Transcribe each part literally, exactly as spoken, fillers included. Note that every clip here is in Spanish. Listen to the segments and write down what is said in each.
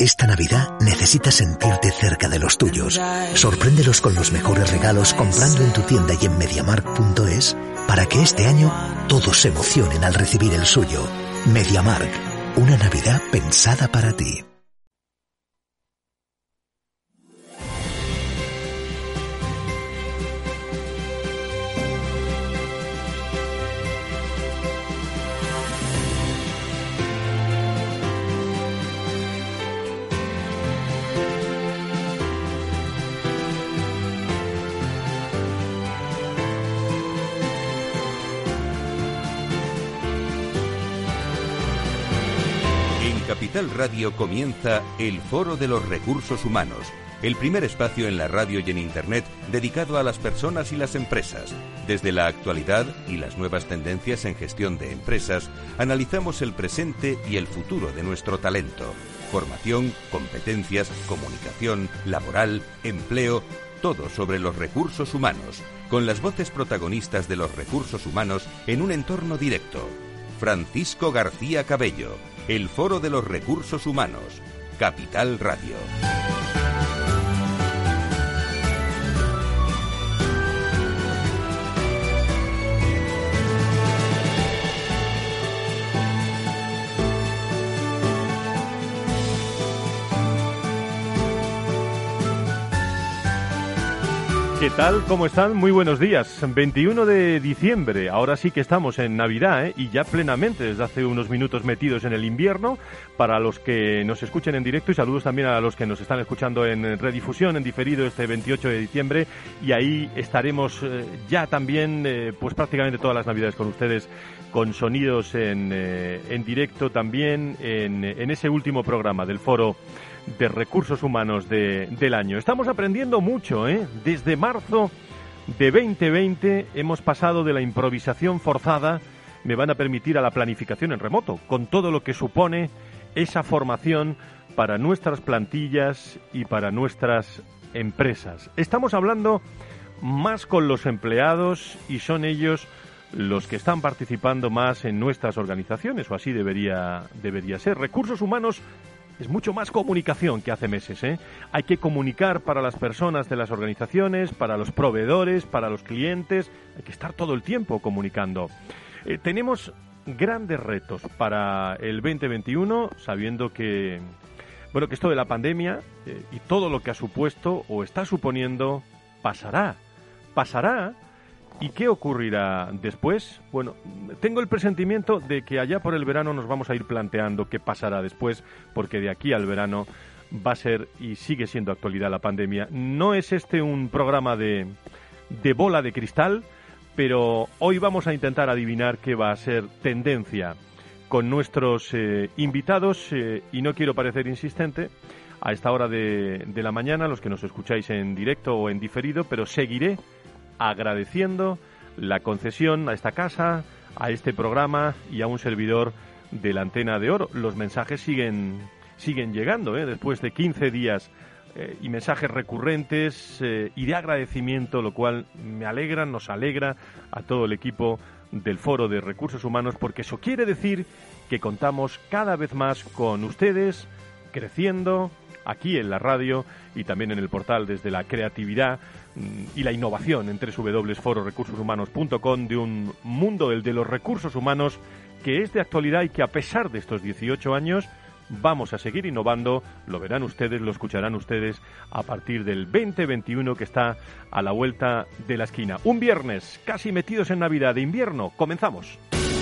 Esta Navidad necesitas sentirte cerca de los tuyos. Sorpréndelos con los mejores regalos comprando en tu tienda y en MediaMarkt punto es para que este año todos se emocionen al recibir el suyo. MediaMarkt, una Navidad pensada para ti. Capital Radio comienza el Foro de los Recursos Humanos, el primer espacio en la radio y en Internet dedicado a las personas y las empresas. Desde la actualidad y las nuevas tendencias en gestión de empresas, analizamos el presente y el futuro de nuestro talento. Formación, competencias, comunicación, laboral, empleo, todo sobre los recursos humanos, con las voces protagonistas de los recursos humanos en un entorno directo. Francisco García Cabello, el Foro de los Recursos Humanos, Capital Radio. ¿Qué tal? ¿Cómo están? Muy buenos días. veintiuno de diciembre, ahora sí que estamos en Navidad, ¿eh? Y ya plenamente desde hace unos minutos metidos en el invierno, para los que nos escuchen en directo, y saludos también a los que nos están escuchando en redifusión, en diferido este veintiocho de diciembre, y ahí estaremos eh, ya también eh, pues prácticamente todas las Navidades con ustedes, con sonidos en, eh, en directo también en, en ese último programa del Foro de Recursos Humanos de, del año. Estamos aprendiendo mucho, ¿eh? Desde marzo de veinte veinte hemos pasado de la improvisación forzada, me van a permitir, a la planificación en remoto, con todo lo que supone esa formación para nuestras plantillas y para nuestras empresas. Estamos hablando más con los empleados y son ellos los que están participando más en nuestras organizaciones, o así debería, debería ser. Recursos humanos es mucho más comunicación que hace meses, ¿eh? Hay que comunicar para las personas de las organizaciones, para los proveedores, para los clientes. Hay que estar todo el tiempo comunicando. Eh, tenemos grandes retos para el veinte veintiuno, sabiendo que, bueno, que esto de la pandemia eh, y todo lo que ha supuesto o está suponiendo pasará. Pasará. ¿Y qué ocurrirá después? Bueno, tengo el presentimiento de que allá por el verano nos vamos a ir planteando qué pasará después, porque de aquí al verano va a ser y sigue siendo actualidad la pandemia. No es este un programa de, de bola de cristal, pero hoy vamos a intentar adivinar qué va a ser tendencia con nuestros eh, invitados, eh, y no quiero parecer insistente a esta hora de, de la mañana, los que nos escucháis en directo o en diferido, pero seguiré agradeciendo la concesión a esta casa, a este programa y a un servidor de la Antena de Oro. Los mensajes siguen siguen llegando, ¿eh? Después de quince días eh, y mensajes recurrentes eh, y de agradecimiento, lo cual me alegra, nos alegra a todo el equipo del Foro de Recursos Humanos, porque eso quiere decir que contamos cada vez más con ustedes, creciendo aquí en la radio y también en el portal desde la creatividad y la innovación en doble u doble u doble u punto foro recursos humanos punto com, de un mundo, el de los recursos humanos, que es de actualidad y que a pesar de estos dieciocho años vamos a seguir innovando. Lo verán ustedes, lo escucharán ustedes a partir del veinte veintiuno, que está a la vuelta de la esquina. Un viernes casi metidos en Navidad de invierno. Comenzamos.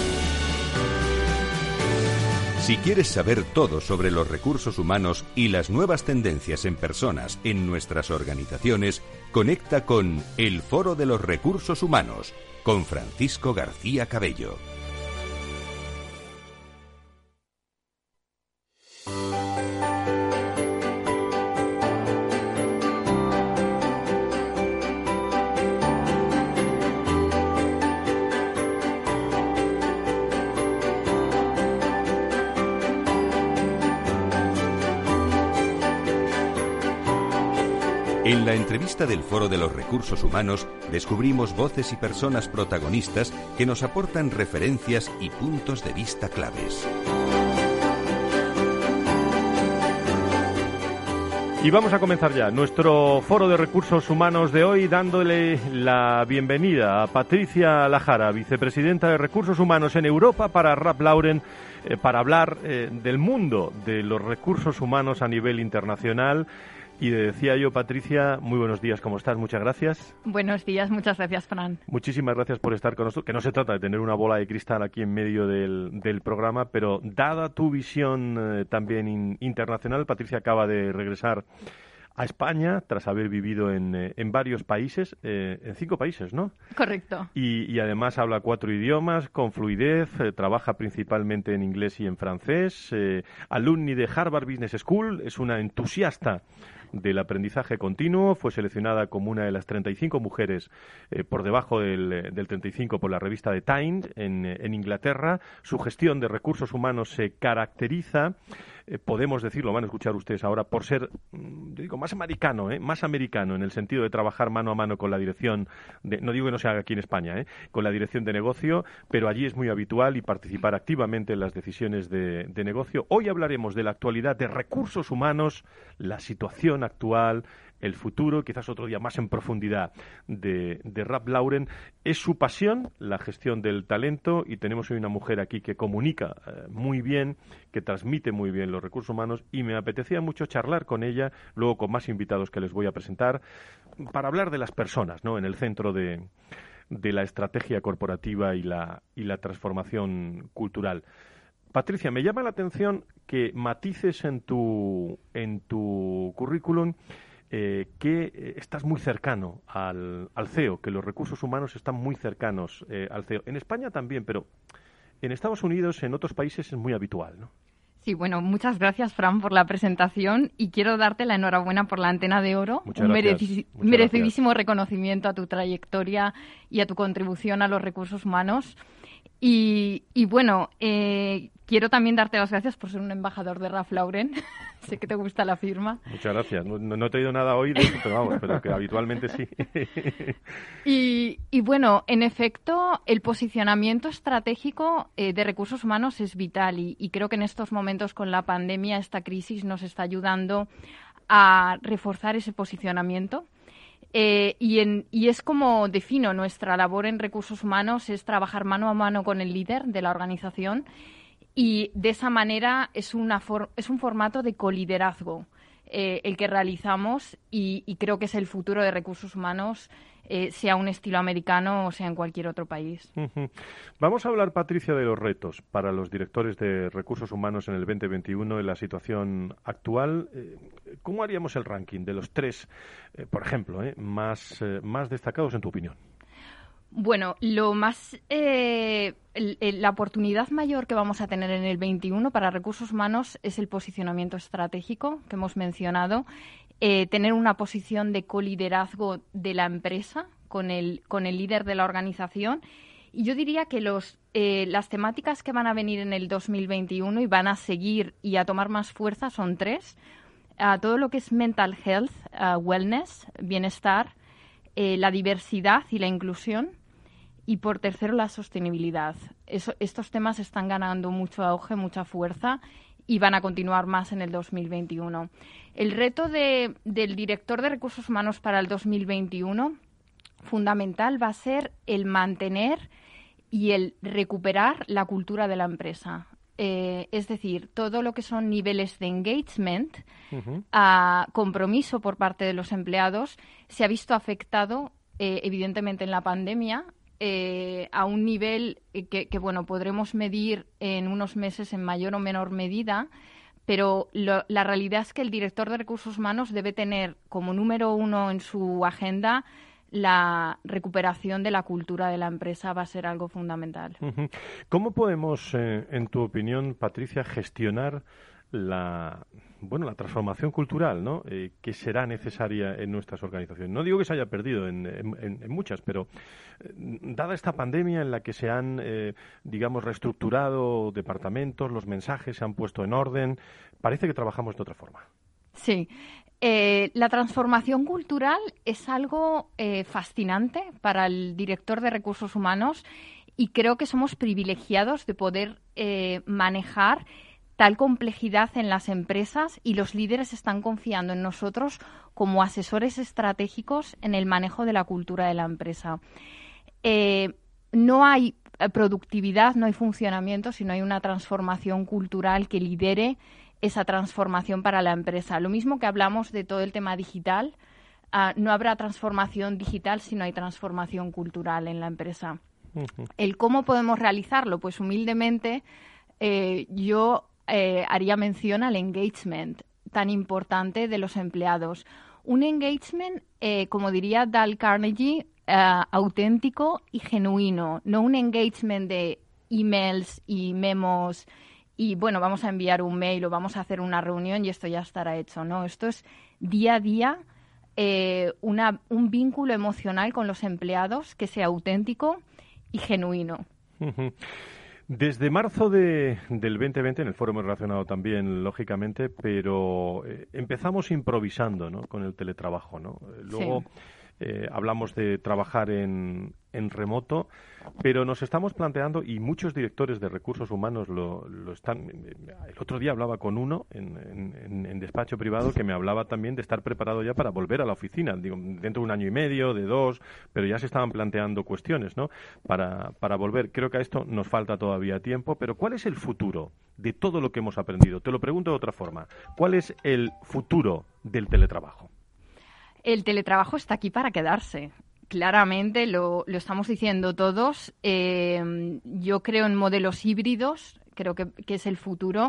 Si quieres saber todo sobre los recursos humanos y las nuevas tendencias en personas en nuestras organizaciones, conecta con el Foro de los Recursos Humanos con Francisco García Cabello. En la entrevista del Foro de los Recursos Humanos descubrimos voces y personas protagonistas que nos aportan referencias y puntos de vista claves. Y vamos a comenzar ya nuestro foro de recursos humanos de hoy, dándole la bienvenida a Patricia Lajara, vicepresidenta de Recursos Humanos en Europa para Ralph Lauren, eh, para hablar eh, del mundo de los recursos humanos a nivel internacional. Y decía yo, Patricia, muy buenos días, ¿cómo estás? Muchas gracias. Buenos días, muchas gracias, Fran. Muchísimas gracias por estar con nosotros, que no se trata de tener una bola de cristal aquí en medio del, del programa, pero dada tu visión eh, también in, internacional, Patricia acaba de regresar a España tras haber vivido en, eh, en varios países, eh, en cinco países, ¿no? Correcto. Y, y además habla cuatro idiomas con fluidez, eh, trabaja principalmente en inglés y en francés, eh, alumni de Harvard Business School, es una entusiasta del aprendizaje continuo, fue seleccionada como una de las treinta y cinco mujeres eh, por debajo del, del treinta y cinco por la revista The Times en, en Inglaterra. Su gestión de recursos humanos se caracteriza, eh, podemos decirlo, van a escuchar ustedes ahora, por ser, yo digo, más americano, ¿eh? más americano en el sentido de trabajar mano a mano con la dirección, de, no digo que no se haga aquí en España, ¿eh? con la dirección de negocio, pero allí es muy habitual y participar activamente en las decisiones de, de negocio. Hoy hablaremos de la actualidad de recursos humanos, la situación actual, el futuro, quizás otro día más en profundidad de, de Ralph Lauren. Es su pasión, la gestión del talento, y tenemos hoy una mujer aquí que comunica eh, muy bien, que transmite muy bien los recursos humanos, y me apetecía mucho charlar con ella, luego con más invitados que les voy a presentar, para hablar de las personas, ¿no?, en el centro de, de la estrategia corporativa y la, y la transformación cultural. Patricia, me llama la atención que matices en tu, en tu currículum eh, que eh, estás muy cercano al, al C E O, que los recursos humanos están muy cercanos eh, al C E O. En España también, pero en Estados Unidos, en otros países es muy habitual, ¿no? Sí, bueno, muchas gracias, Fran, por la presentación, y quiero darte la enhorabuena por la Antena de Oro. Muchas un gracias. mereci- Muchas merecidísimo gracias. reconocimiento a tu trayectoria y a tu contribución a los recursos humanos. Y, y bueno, eh, quiero también darte las gracias por ser un embajador de Ralph Lauren. Sé que te gusta la firma. Muchas gracias. No, no te he oído nada hoy de eso, pero vamos, pero que habitualmente sí. Y, y bueno, en efecto, el posicionamiento estratégico eh, de recursos humanos es vital, y, y creo que en estos momentos con la pandemia esta crisis nos está ayudando a reforzar ese posicionamiento. Eh, y, en, y es como defino nuestra labor en recursos humanos, es trabajar mano a mano con el líder de la organización, y de esa manera es, una for, es un formato de coliderazgo eh, el que realizamos, y, y creo que es el futuro de recursos humanos, eh, sea un estilo americano o sea en cualquier otro país. Uh-huh. Vamos a hablar, Patricia, de los retos para los directores de recursos humanos en el veinte veintiuno, en la situación actual. Eh, ¿Cómo haríamos el ranking de los tres, eh, por ejemplo, eh, más, eh, más destacados en tu opinión? Bueno, lo más, eh, el, el, la oportunidad mayor que vamos a tener en el veintiuno para recursos humanos es el posicionamiento estratégico que hemos mencionado, eh, tener una posición de coliderazgo de la empresa con el, con el líder de la organización. Y yo diría que los, eh, las temáticas que van a venir en el dos mil veintiuno y van a seguir y a tomar más fuerza son tres. Uh, todo lo que es mental health, uh, wellness, bienestar, eh, la diversidad y la inclusión. Y por tercero, la sostenibilidad. Eso, estos temas están ganando mucho auge, mucha fuerza, y van a continuar más en el dos mil veintiuno. El reto de, del director de recursos humanos para el dos mil veintiuno, fundamental, va a ser el mantener y el recuperar la cultura de la empresa. Eh, es decir, todo lo que son niveles de engagement, uh-huh. a compromiso por parte de los empleados, se ha visto afectado, eh, evidentemente, en la pandemia, Eh, a un nivel que, que, bueno, podremos medir en unos meses en mayor o menor medida, pero lo, la realidad es que el director de recursos humanos debe tener como número uno en su agenda la recuperación de la cultura de la empresa. Va a ser algo fundamental. Uh-huh. ¿Cómo podemos, eh, en tu opinión, Patricia, gestionar la bueno la transformación cultural, ¿no? Eh, que será necesaria en nuestras organizaciones? No digo que se haya perdido en, en, en muchas, pero eh, dada esta pandemia en la que se han, eh, digamos, reestructurado departamentos, los mensajes se han puesto en orden, parece que trabajamos de otra forma. Sí. Eh, la transformación cultural es algo eh, fascinante para el director de recursos humanos, y creo que somos privilegiados de poder eh, manejar tal complejidad en las empresas y los líderes están confiando en nosotros como asesores estratégicos en el manejo de la cultura de la empresa. Eh, no hay productividad, no hay funcionamiento si no hay una transformación cultural que lidere esa transformación para la empresa. Lo mismo que hablamos de todo el tema digital, uh, no habrá transformación digital si no hay transformación cultural en la empresa. Uh-huh. El cómo podemos realizarlo, pues humildemente eh, yo eh, haría mención al engagement tan importante de los empleados. Un engagement, eh, como diría Dale Carnegie, uh, auténtico y genuino, no un engagement de emails y memos y, bueno, vamos a enviar un mail o vamos a hacer una reunión y esto ya estará hecho. No, esto es día a día eh, una, un vínculo emocional con los empleados que sea auténtico y genuino. Uh-huh. Desde marzo de, del veinte veinte, en el foro hemos relacionado también, lógicamente, pero eh, empezamos improvisando, ¿no?, con el teletrabajo, ¿no? Luego sí. eh, hablamos de trabajar en, en remoto, pero nos estamos planteando, y muchos directores de recursos humanos lo, lo están... El otro día hablaba con uno en, en, en despacho privado que me hablaba también de estar preparado ya para volver a la oficina, digo, dentro de un año y medio, de dos, pero ya se estaban planteando cuestiones, ¿no?, para, para volver. Creo que a esto nos falta todavía tiempo, pero ¿cuál es el futuro de todo lo que hemos aprendido? Te lo pregunto de otra forma. ¿Cuál es el futuro del teletrabajo? El teletrabajo está aquí para quedarse. Claramente lo, lo estamos diciendo todos. Eh, yo creo en modelos híbridos, creo que, que es el futuro.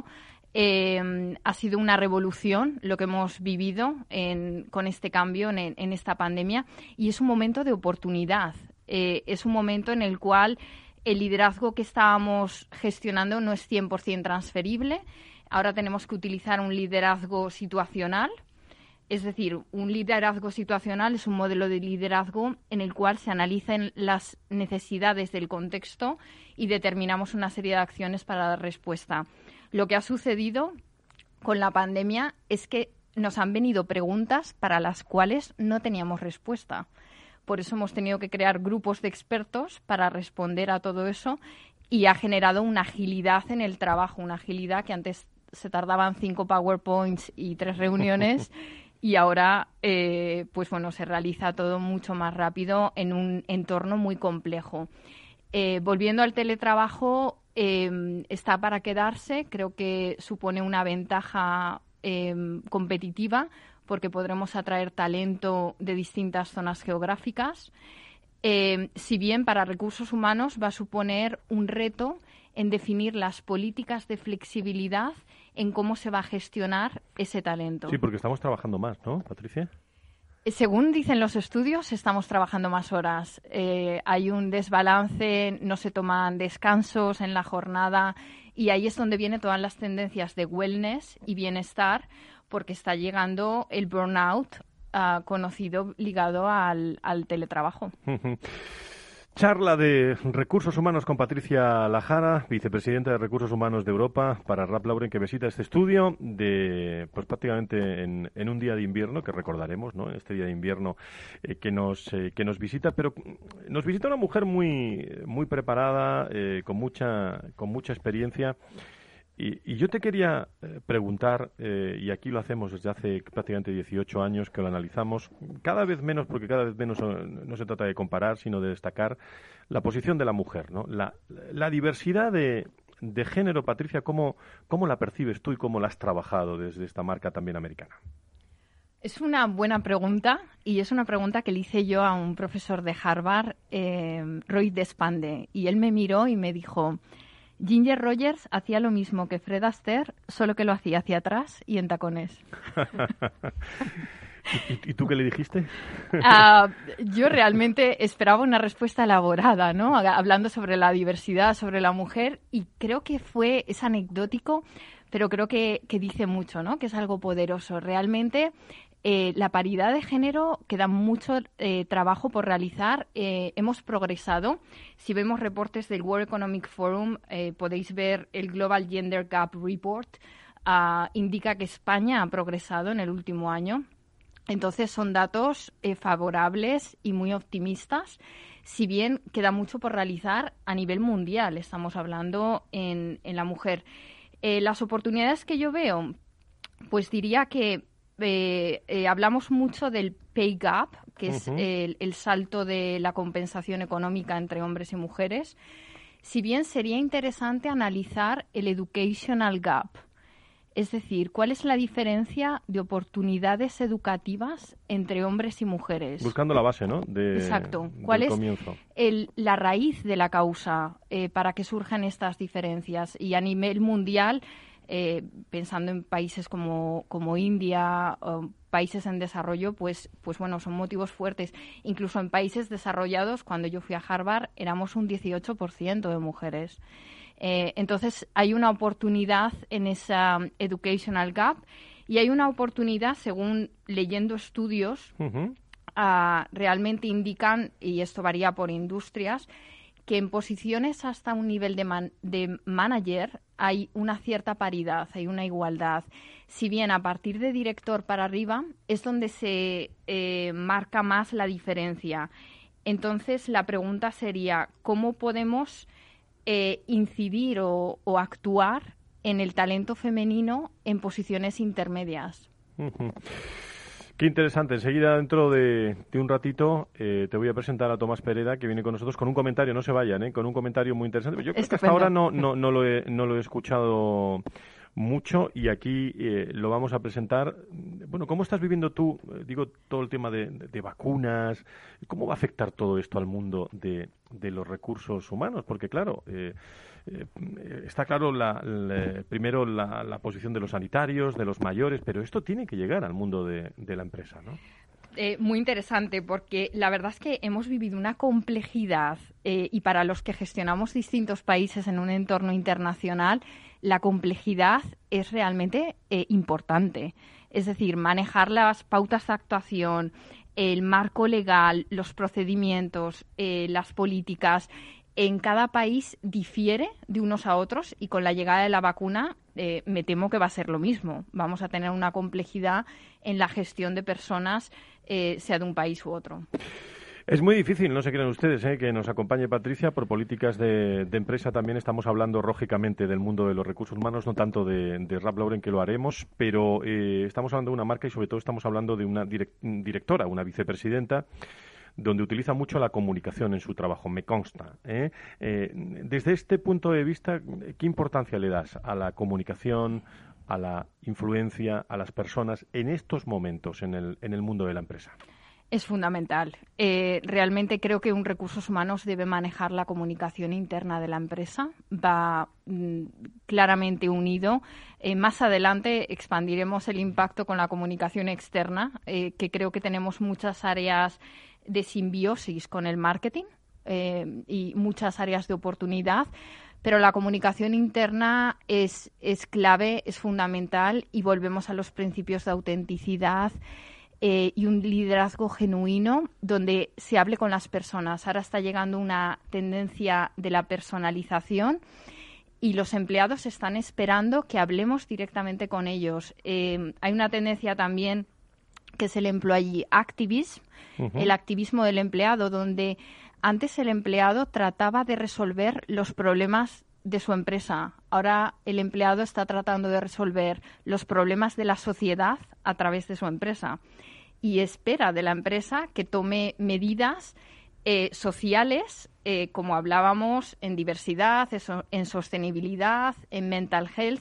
Eh, ha sido una revolución lo que hemos vivido en, con este cambio en, en esta pandemia y es un momento de oportunidad. Eh, es un momento en el cual el liderazgo que estábamos gestionando no es cien por ciento transferible. Ahora tenemos que utilizar un liderazgo situacional. Es decir, un liderazgo situacional es un modelo de liderazgo en el cual se analizan las necesidades del contexto y determinamos una serie de acciones para dar respuesta. Lo que ha sucedido con la pandemia es que nos han venido preguntas para las cuales no teníamos respuesta. Por eso hemos tenido que crear grupos de expertos para responder a todo eso y ha generado una agilidad en el trabajo, una agilidad que antes se tardaban cinco PowerPoints y tres reuniones y ahora eh, pues bueno, se realiza todo mucho más rápido en un entorno muy complejo. Eh, volviendo al teletrabajo, eh, está para quedarse. Creo que supone una ventaja eh, competitiva porque podremos atraer talento de distintas zonas geográficas. Eh, si bien para recursos humanos va a suponer un reto en definir las políticas de flexibilidad en cómo se va a gestionar ese talento. Sí, porque estamos trabajando más, ¿no, Patricia? Según dicen los estudios, estamos trabajando más horas. Eh, hay un desbalance, no se toman descansos en la jornada y ahí es donde vienen todas las tendencias de wellness y bienestar, porque está llegando el burnout uh, conocido ligado al, al teletrabajo. Charla de Recursos Humanos con Patricia Lajara, vicepresidenta de Recursos Humanos de Europa, para Ralph Lauren, que visita este estudio de, pues prácticamente en, en un día de invierno, que recordaremos, ¿no?, este día de invierno eh, que nos eh, que nos visita, pero nos visita una mujer muy muy preparada, eh, con mucha con mucha experiencia. Y, y yo te quería eh, preguntar, eh, y aquí lo hacemos desde hace prácticamente dieciocho años que lo analizamos, cada vez menos, porque cada vez menos no, no se trata de comparar, sino de destacar la posición de la mujer, ¿no? La, la diversidad de, de género, Patricia, ¿cómo, ¿cómo la percibes tú y cómo la has trabajado desde esta marca también americana? Es una buena pregunta y es una pregunta que le hice yo a un profesor de Harvard, eh, Roy Despande, y él me miró y me dijo: Ginger Rogers hacía lo mismo que Fred Astaire, solo que lo hacía hacia atrás y en tacones. ¿Y, ¿Y tú qué le dijiste? Uh, yo realmente esperaba una respuesta elaborada, ¿no? Hablando sobre la diversidad, sobre la mujer, y creo que fue, es anecdótico, pero creo que, que dice mucho, ¿no? Que es algo poderoso. Realmente eh, la paridad de género queda mucho eh, trabajo por realizar. Eh, hemos progresado. Si vemos reportes del World Economic Forum, eh, podéis ver el Global Gender Gap Report. Uh, indica que España ha progresado en el último año. Entonces son datos eh, favorables y muy optimistas, si bien queda mucho por realizar a nivel mundial. Estamos hablando en, en la mujer. Eh, las oportunidades que yo veo, pues diría que eh, eh, hablamos mucho del pay gap, que uh-huh. es el, el salto de la compensación económica entre hombres y mujeres. Si bien sería interesante analizar el educational gap, es decir, ¿cuál es la diferencia de oportunidades educativas entre hombres y mujeres? Buscando la base, ¿no? De, Exacto. ¿Cuál es el, la raíz de la causa eh, para que surjan estas diferencias? Y a nivel mundial, eh, pensando en países como, como India, o países en desarrollo, pues, pues bueno, son motivos fuertes. Incluso en países desarrollados, cuando yo fui a Harvard, éramos un dieciocho por ciento de mujeres. Eh, entonces, hay una oportunidad en esa educational gap y hay una oportunidad, según leyendo estudios, uh-huh. uh, realmente indican, y esto varía por industrias, que en posiciones hasta un nivel de, man- de manager hay una cierta paridad, hay una igualdad. Si bien a partir de director para arriba es donde se eh, marca más la diferencia. Entonces, la pregunta sería, ¿cómo podemos Eh, incidir o, o actuar en el talento femenino en posiciones intermedias? Uh-huh. Qué interesante. Enseguida, dentro de, de un ratito, eh, te voy a presentar a Tomás Pereda, que viene con nosotros con un comentario, no se vayan, ¿eh? Con un comentario muy interesante. Yo creo Estupendo. que hasta ahora no, no, no, lo he, no lo he escuchado mucho y aquí eh, lo vamos a presentar. Bueno, ¿cómo estás viviendo tú, eh, digo, todo el tema de, de, de vacunas? ¿Cómo va a afectar todo esto al mundo de, de los recursos humanos? Porque, claro, eh, eh, está claro la, la, primero la, la posición de los sanitarios, de los mayores, pero esto tiene que llegar al mundo de, de la empresa, ¿no? Eh, muy interesante, porque la verdad es que hemos vivido una complejidad eh, y para los que gestionamos distintos países en un entorno internacional, la complejidad es realmente eh, importante. Es decir, manejar las pautas de actuación, el marco legal, los procedimientos, eh, las políticas, en cada país difiere de unos a otros y con la llegada de la vacuna eh, me temo que va a ser lo mismo. Vamos a tener una complejidad en la gestión de personas, eh, sea de un país u otro. Es muy difícil, no se crean ustedes, ¿eh? que nos acompañe Patricia. Por políticas de, de empresa también estamos hablando lógicamente del mundo de los recursos humanos, no tanto de, de Ralph Lauren, que lo haremos, pero eh, estamos hablando de una marca y sobre todo estamos hablando de una direct, directora, una vicepresidenta, donde utiliza mucho la comunicación en su trabajo, me consta. ¿eh? Eh, desde este punto de vista, ¿qué importancia le das a la comunicación, a la influencia, a las personas en estos momentos en el, en el mundo de la empresa? Es fundamental. Eh, realmente creo que un recursos humanos debe manejar la comunicación interna de la empresa. Va mm, claramente unido. Eh, más adelante expandiremos el impacto con la comunicación externa, eh, que creo que tenemos muchas áreas de simbiosis con el marketing eh, y muchas áreas de oportunidad. Pero la comunicación interna es, es clave, es fundamental y volvemos a los principios de autenticidad Eh, y un liderazgo genuino donde se hable con las personas. Ahora está llegando una tendencia de la personalización y los empleados están esperando que hablemos directamente con ellos. Eh, hay una tendencia también que es el employee activism, uh-huh. el activismo del empleado, donde antes el empleado trataba de resolver los problemas de su empresa. Ahora el empleado está tratando de resolver los problemas de la sociedad a través de su empresa y espera de la empresa que tome medidas eh, sociales, eh, como hablábamos, en diversidad, eso, en sostenibilidad, en mental health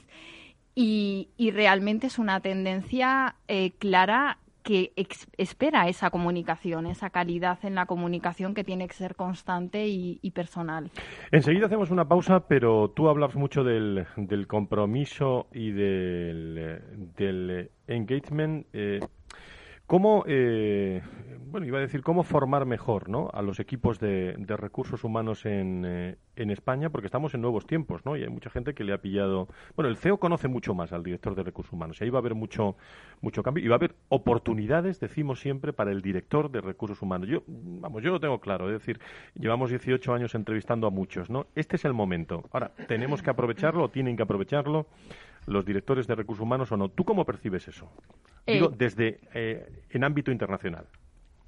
y, y realmente es una tendencia eh, clara que ex- espera esa comunicación, esa calidad en la comunicación que tiene que ser constante y, y personal. Enseguida hacemos una pausa, pero tú hablas mucho del, del compromiso y del, del engagement. Eh, ¿Cómo, eh, bueno, iba a decir, cómo formar mejor, ¿no?, a los equipos de, de recursos humanos en, eh, en España? Porque estamos en nuevos tiempos, ¿no? Y hay mucha gente que le ha pillado... Bueno, el C E O conoce mucho más al director de recursos humanos y ahí va a haber mucho, mucho cambio y va a haber oportunidades, decimos siempre, para el director de recursos humanos. Yo, vamos, yo lo tengo claro, es decir, llevamos dieciocho años entrevistando a muchos, ¿no? Este es el momento. Ahora, tenemos que aprovecharlo, tienen que aprovecharlo los directores de recursos humanos o no. ¿Tú cómo percibes eso? Digo, eh, desde eh, en ámbito internacional.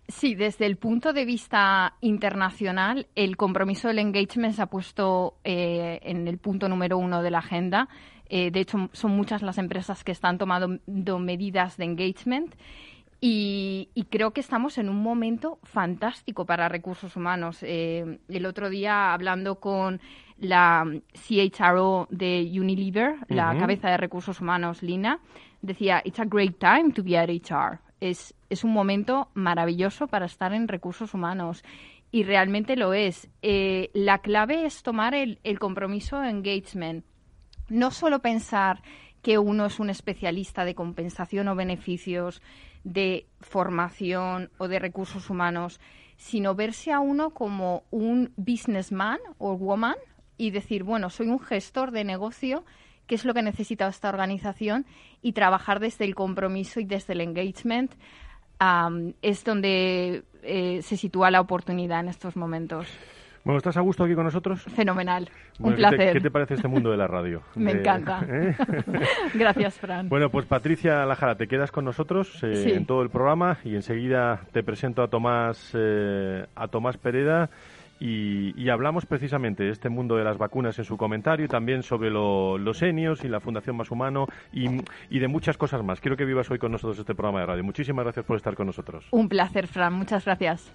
Sí, desde el punto de vista internacional, el compromiso del engagement se ha puesto eh, en el punto número uno de la agenda. Eh, de hecho, son muchas las empresas que están tomando medidas de engagement. Y, y creo que estamos en un momento fantástico para recursos humanos. Eh, el otro día, hablando con la C H R O de Unilever, uh-huh. la cabeza de recursos humanos, Lina, decía, it's a great time to be at H R. Es, es un momento maravilloso para estar en recursos humanos. Y realmente lo es. Eh, la clave es tomar el, el compromiso de engagement. No solo pensar que uno es un especialista de compensación o beneficios, de formación o de recursos humanos, sino verse a uno como un businessman o woman y decir, bueno, soy un gestor de negocio, qué es lo que necesita esta organización, y trabajar desde el compromiso y desde el engagement um, es donde eh, se sitúa la oportunidad en estos momentos. Bueno, ¿estás a gusto aquí con nosotros? Fenomenal, bueno, un placer. ¿qué te, ¿Qué te parece este mundo de la radio? Me de, encanta. ¿eh? Gracias, Fran. Bueno, pues Patricia Lajara, te quedas con nosotros eh, sí. en todo el programa y enseguida te presento a Tomás, eh, a Tomás Pereda y, y hablamos precisamente de este mundo de las vacunas en su comentario y también sobre lo, los seniors y la Fundación Más Humano y, y de muchas cosas más. Quiero que vivas hoy con nosotros este programa de radio. Muchísimas gracias por estar con nosotros. Un placer, Fran. Muchas gracias.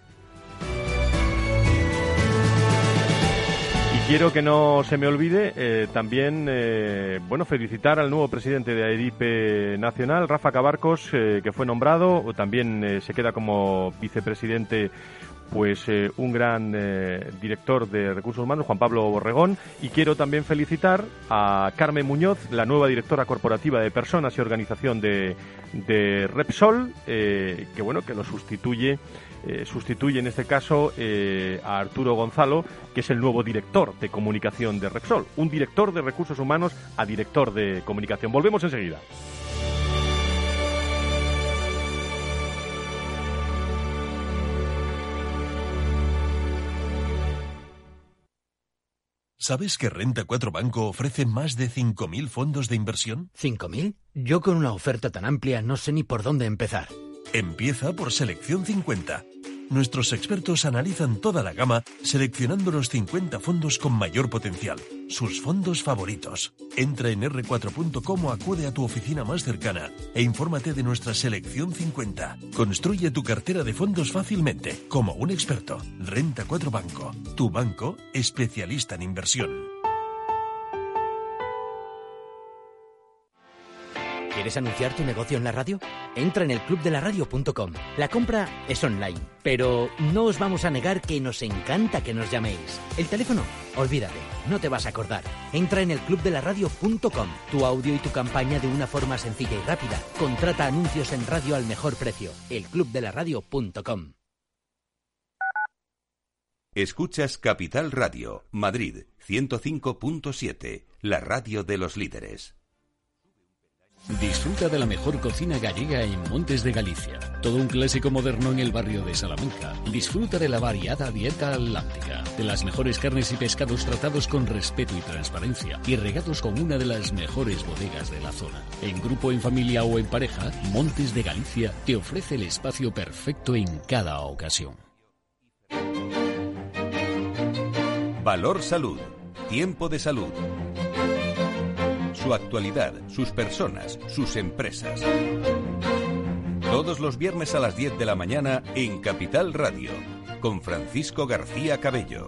Quiero que no se me olvide eh, también, eh, bueno, felicitar al nuevo presidente de AEDIPE Nacional, Rafa Cabarcos, eh, que fue nombrado, también eh, se queda como vicepresidente pues eh, un gran eh, director de Recursos Humanos, Juan Pablo Borregón, y quiero también felicitar a Carmen Muñoz, la nueva directora corporativa de Personas y Organización de, de Repsol, eh, que bueno, que lo sustituye Eh, sustituye en este caso eh, a Arturo Gonzalo, que es el nuevo director de comunicación de Repsol. Un director de recursos humanos a director de comunicación. Volvemos enseguida. ¿Sabes que Renta cuatro Banco ofrece más de cinco mil fondos de inversión? ¿cinco mil? Yo con una oferta tan amplia no sé ni por dónde empezar. Empieza por Selección cincuenta. Nuestros expertos analizan toda la gama, seleccionando los cincuenta fondos con mayor potencial, sus fondos favoritos. Entra en erre cuatro punto com o acude a tu oficina más cercana e infórmate de nuestra Selección cincuenta. Construye tu cartera de fondos fácilmente, como un experto. Renta cuatro Banco, tu banco especialista en inversión. ¿Quieres anunciar tu negocio en la radio? Entra en el club de la radio punto com. La compra es online, pero no os vamos a negar que nos encanta que nos llaméis. El teléfono, olvídate, no te vas a acordar. Entra en el club de la radio punto com. Tu audio y tu campaña de una forma sencilla y rápida. Contrata anuncios en radio al mejor precio. el club de la radio punto com. Escuchas Capital Radio, Madrid, ciento cinco punto siete, la radio de los líderes. Disfruta de la mejor cocina gallega en Montes de Galicia. Todo un clásico moderno en el barrio de Salamanca. Disfruta de la variada dieta atlántica, de las mejores carnes y pescados tratados con respeto y transparencia y regados con una de las mejores bodegas de la zona. En grupo, en familia o en pareja, Montes de Galicia te ofrece el espacio perfecto en cada ocasión. Valor Salud. Tiempo de salud. Su actualidad, sus personas, sus empresas. Todos los viernes a las diez de la mañana en Capital Radio, con Francisco García Cabello.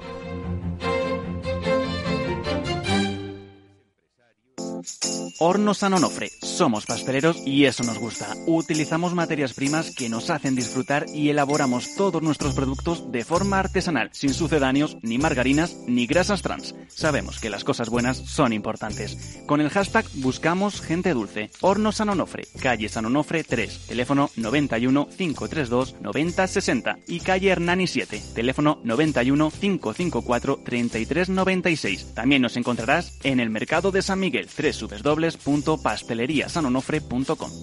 Hornos San Onofre. Somos pasteleros y eso nos gusta. Utilizamos materias primas que nos hacen disfrutar y elaboramos todos nuestros productos de forma artesanal, sin sucedáneos, ni margarinas, ni grasas trans. Sabemos que las cosas buenas son importantes. Con el hashtag buscamos gente dulce. Hornos San Onofre, calle San Onofre tres, teléfono noventa y uno, cinco treinta y dos, noventa sesenta y calle Hernani siete, teléfono noventa y uno, cinco cincuenta y cuatro, treinta y tres noventa y seis. También nos encontrarás en el Mercado de San Miguel, doble u doble u doble u punto pastelería san onofre punto com.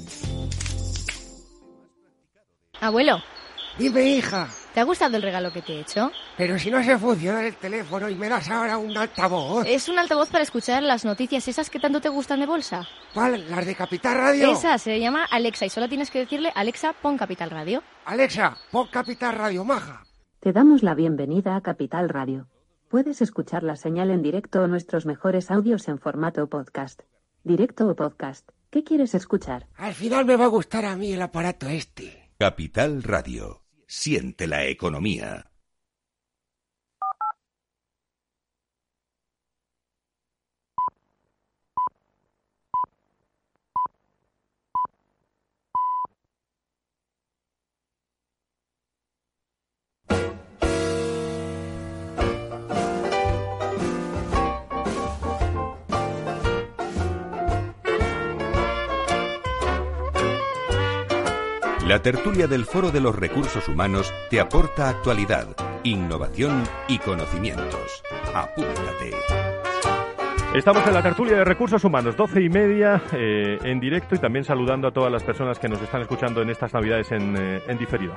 Abuelo. Dime, hija. ¿Te ha gustado el regalo que te he hecho? Pero si no se funciona el teléfono y me das ahora un altavoz. Es un altavoz para escuchar las noticias esas que tanto te gustan de bolsa. ¿Cuál? ¿Las de Capital Radio? Esa se llama Alexa y solo tienes que decirle, Alexa, pon Capital Radio. Alexa, pon Capital Radio, maja. Te damos la bienvenida a Capital Radio. Puedes escuchar la señal en directo o nuestros mejores audios en formato podcast. Directo o podcast. ¿Qué quieres escuchar? Al final me va a gustar a mí el aparato este. Capital Radio. Siente la economía. La tertulia del Foro de los Recursos Humanos te aporta actualidad, innovación y conocimientos. Apúntate. Estamos en la tertulia de Recursos Humanos, doce y media, eh, en directo, y también saludando a todas las personas que nos están escuchando en estas Navidades en, eh, en diferido.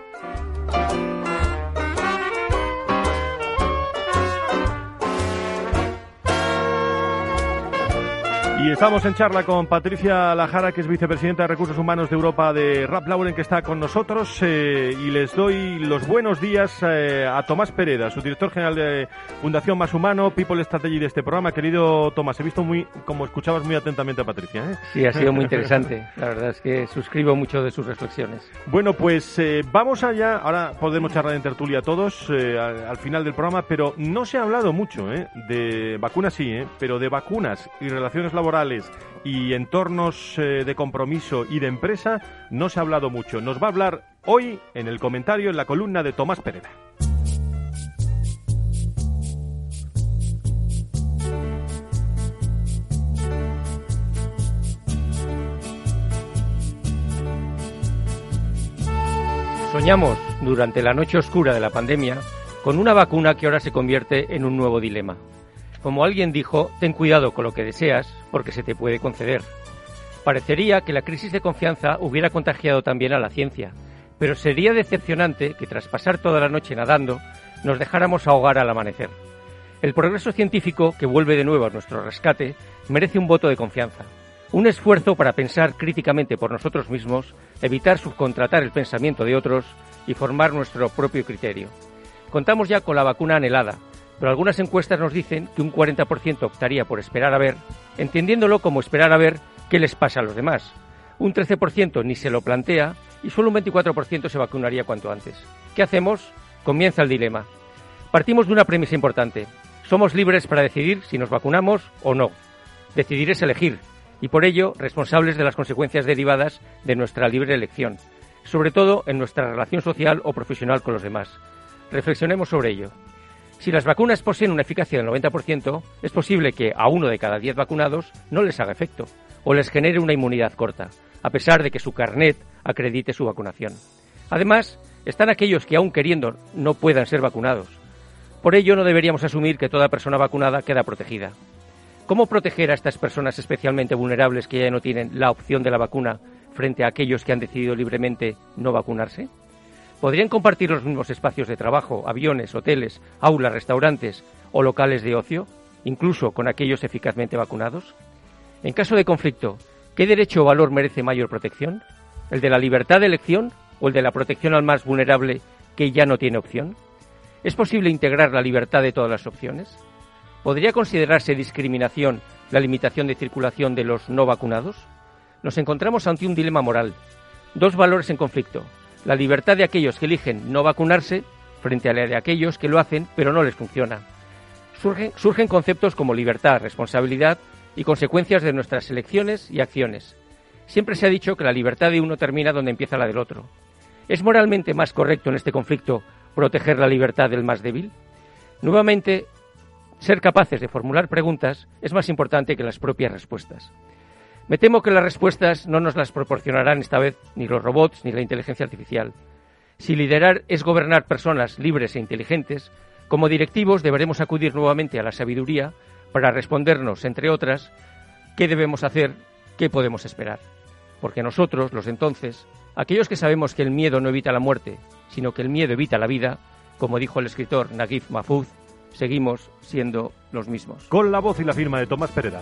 Y estamos en charla con Patricia Lajara, que es vicepresidenta de Recursos Humanos de Europa de Ralph Lauren, que está con nosotros, eh, y les doy los buenos días eh, a Tomás Pereda, su director general de Fundación Más Humano, People Strategy de este programa. Querido Tomás, he visto muy, como escuchabas muy atentamente a Patricia, ¿eh? Sí, ha sido muy interesante. La verdad es que suscribo mucho de sus reflexiones. Bueno, pues eh, vamos allá. Ahora podemos charlar en tertulia todos eh, al, al final del programa, pero no se ha hablado mucho ¿eh? de vacunas, sí, ¿eh? pero de vacunas y relaciones laborales y entornos eh, de compromiso y de empresa no se ha hablado mucho. Nos va a hablar hoy en el comentario, en la columna de Tomás Pereda. Soñamos durante la noche oscura de la pandemia con una vacuna que ahora se convierte en un nuevo dilema. Como alguien dijo, ten cuidado con lo que deseas, porque se te puede conceder. Parecería que la crisis de confianza hubiera contagiado también a la ciencia, pero sería decepcionante que tras pasar toda la noche nadando, nos dejáramos ahogar al amanecer. El progreso científico, que vuelve de nuevo a nuestro rescate, merece un voto de confianza. Un esfuerzo para pensar críticamente por nosotros mismos, evitar subcontratar el pensamiento de otros y formar nuestro propio criterio. Contamos ya con la vacuna anhelada, pero algunas encuestas nos dicen que un cuarenta por ciento optaría por esperar a ver, entendiéndolo como esperar a ver qué les pasa a los demás. Un trece por ciento ni se lo plantea y solo un veinticuatro por ciento se vacunaría cuanto antes. ¿Qué hacemos? Comienza el dilema. Partimos de una premisa importante. Somos libres para decidir si nos vacunamos o no. Decidir es elegir y por ello responsables de las consecuencias derivadas de nuestra libre elección, sobre todo en nuestra relación social o profesional con los demás. Reflexionemos sobre ello. Si las vacunas poseen una eficacia del noventa por ciento, es posible que a uno de cada diez vacunados no les haga efecto o les genere una inmunidad corta, a pesar de que su carnet acredite su vacunación. Además, están aquellos que, aun queriendo, no puedan ser vacunados. Por ello, no deberíamos asumir que toda persona vacunada queda protegida. ¿Cómo proteger a estas personas especialmente vulnerables que ya no tienen la opción de la vacuna frente a aquellos que han decidido libremente no vacunarse? ¿Podrían compartir los mismos espacios de trabajo, aviones, hoteles, aulas, restaurantes o locales de ocio, incluso con aquellos eficazmente vacunados? En caso de conflicto, ¿qué derecho o valor merece mayor protección? ¿El de la libertad de elección o el de la protección al más vulnerable que ya no tiene opción? ¿Es posible integrar la libertad de todas las opciones? ¿Podría considerarse discriminación la limitación de circulación de los no vacunados? Nos encontramos ante un dilema moral. Dos valores en conflicto. La libertad de aquellos que eligen no vacunarse frente a la de aquellos que lo hacen pero no les funciona. Surgen, surgen conceptos como libertad, responsabilidad y consecuencias de nuestras elecciones y acciones. Siempre se ha dicho que la libertad de uno termina donde empieza la del otro. ¿Es moralmente más correcto en este conflicto proteger la libertad del más débil? Nuevamente, ser capaces de formular preguntas es más importante que las propias respuestas. Me temo que las respuestas no nos las proporcionarán esta vez ni los robots ni la inteligencia artificial. Si liderar es gobernar personas libres e inteligentes, como directivos deberemos acudir nuevamente a la sabiduría para respondernos, entre otras, qué debemos hacer, qué podemos esperar. Porque nosotros, los entonces, aquellos que sabemos que el miedo no evita la muerte, sino que el miedo evita la vida, Como dijo el escritor Naguib Mahfouz, seguimos siendo los mismos. Con la voz y la firma de Tomás Pereda.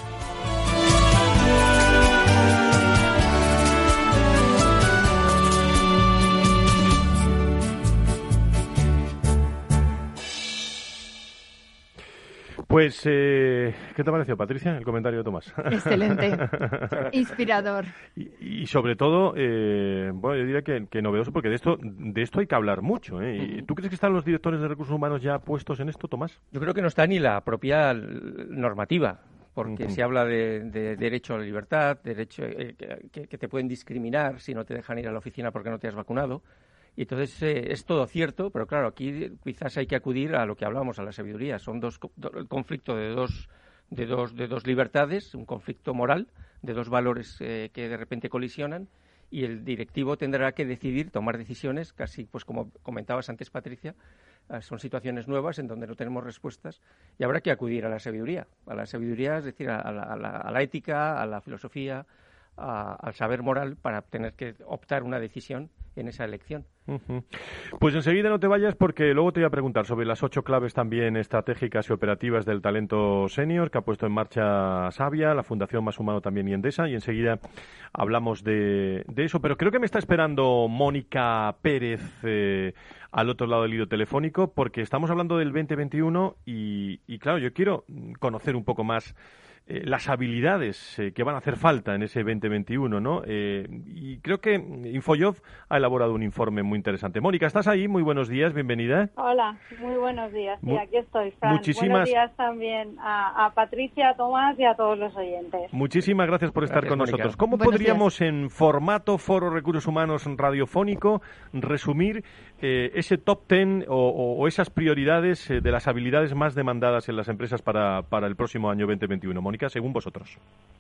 Pues, eh, ¿qué te ha parecido, Patricia, el comentario de Tomás? Excelente, inspirador. Y, y sobre todo, eh, bueno, yo diría que, que novedoso, porque de esto de esto hay que hablar mucho, ¿eh? ¿Tú crees que están los directores de recursos humanos ya puestos en esto, Tomás? Yo creo que no está ni la propia normativa, porque uh-huh. se habla de, de derecho a la libertad, derecho eh, que, que te pueden discriminar si no te dejan ir a la oficina porque no te has vacunado. Y entonces eh, es todo cierto, pero claro, aquí quizás hay que acudir a lo que hablábamos, a la sabiduría. Son dos el conflicto de dos de dos de dos libertades, un conflicto moral de dos valores eh, que de repente colisionan, y el directivo tendrá que decidir, tomar decisiones, casi pues como comentabas antes, Patricia, eh, son situaciones nuevas en donde no tenemos respuestas y habrá que acudir a la sabiduría, a la sabiduría, es decir, a la, a la, a la ética, a la filosofía, a, al saber moral para tener que optar una decisión en esa elección. Uh-huh. Pues enseguida no te vayas, porque luego te voy a preguntar sobre las ocho claves también estratégicas y operativas del talento senior que ha puesto en marcha Savia, la Fundación Más Humano también y Endesa, y enseguida hablamos de, de eso. Pero creo que me está esperando Mónica Pérez eh, al otro lado del hilo telefónico, porque estamos hablando del veinte veintiuno y, y claro, yo quiero conocer un poco más Eh, las habilidades eh, que van a hacer falta en ese veinte veintiuno, ¿no? Eh, y creo que Infojob ha elaborado un informe muy interesante. Mónica, ¿estás ahí? Muy buenos días, bienvenida. Hola, muy buenos días. Sí, Mu- aquí estoy, Fran. Muchísimas... Buenos días también a, a Patricia, a Tomás y a todos los oyentes. Muchísimas gracias por estar Gracias, con Mónica. nosotros. ¿Cómo Buenos podríamos, días. en formato Foro Recursos Humanos radiofónico, resumir eh, ese top ten o, o, o esas prioridades eh, de las habilidades más demandadas en las empresas para, para el próximo año veinte veintiuno? Mónica, según vosotros.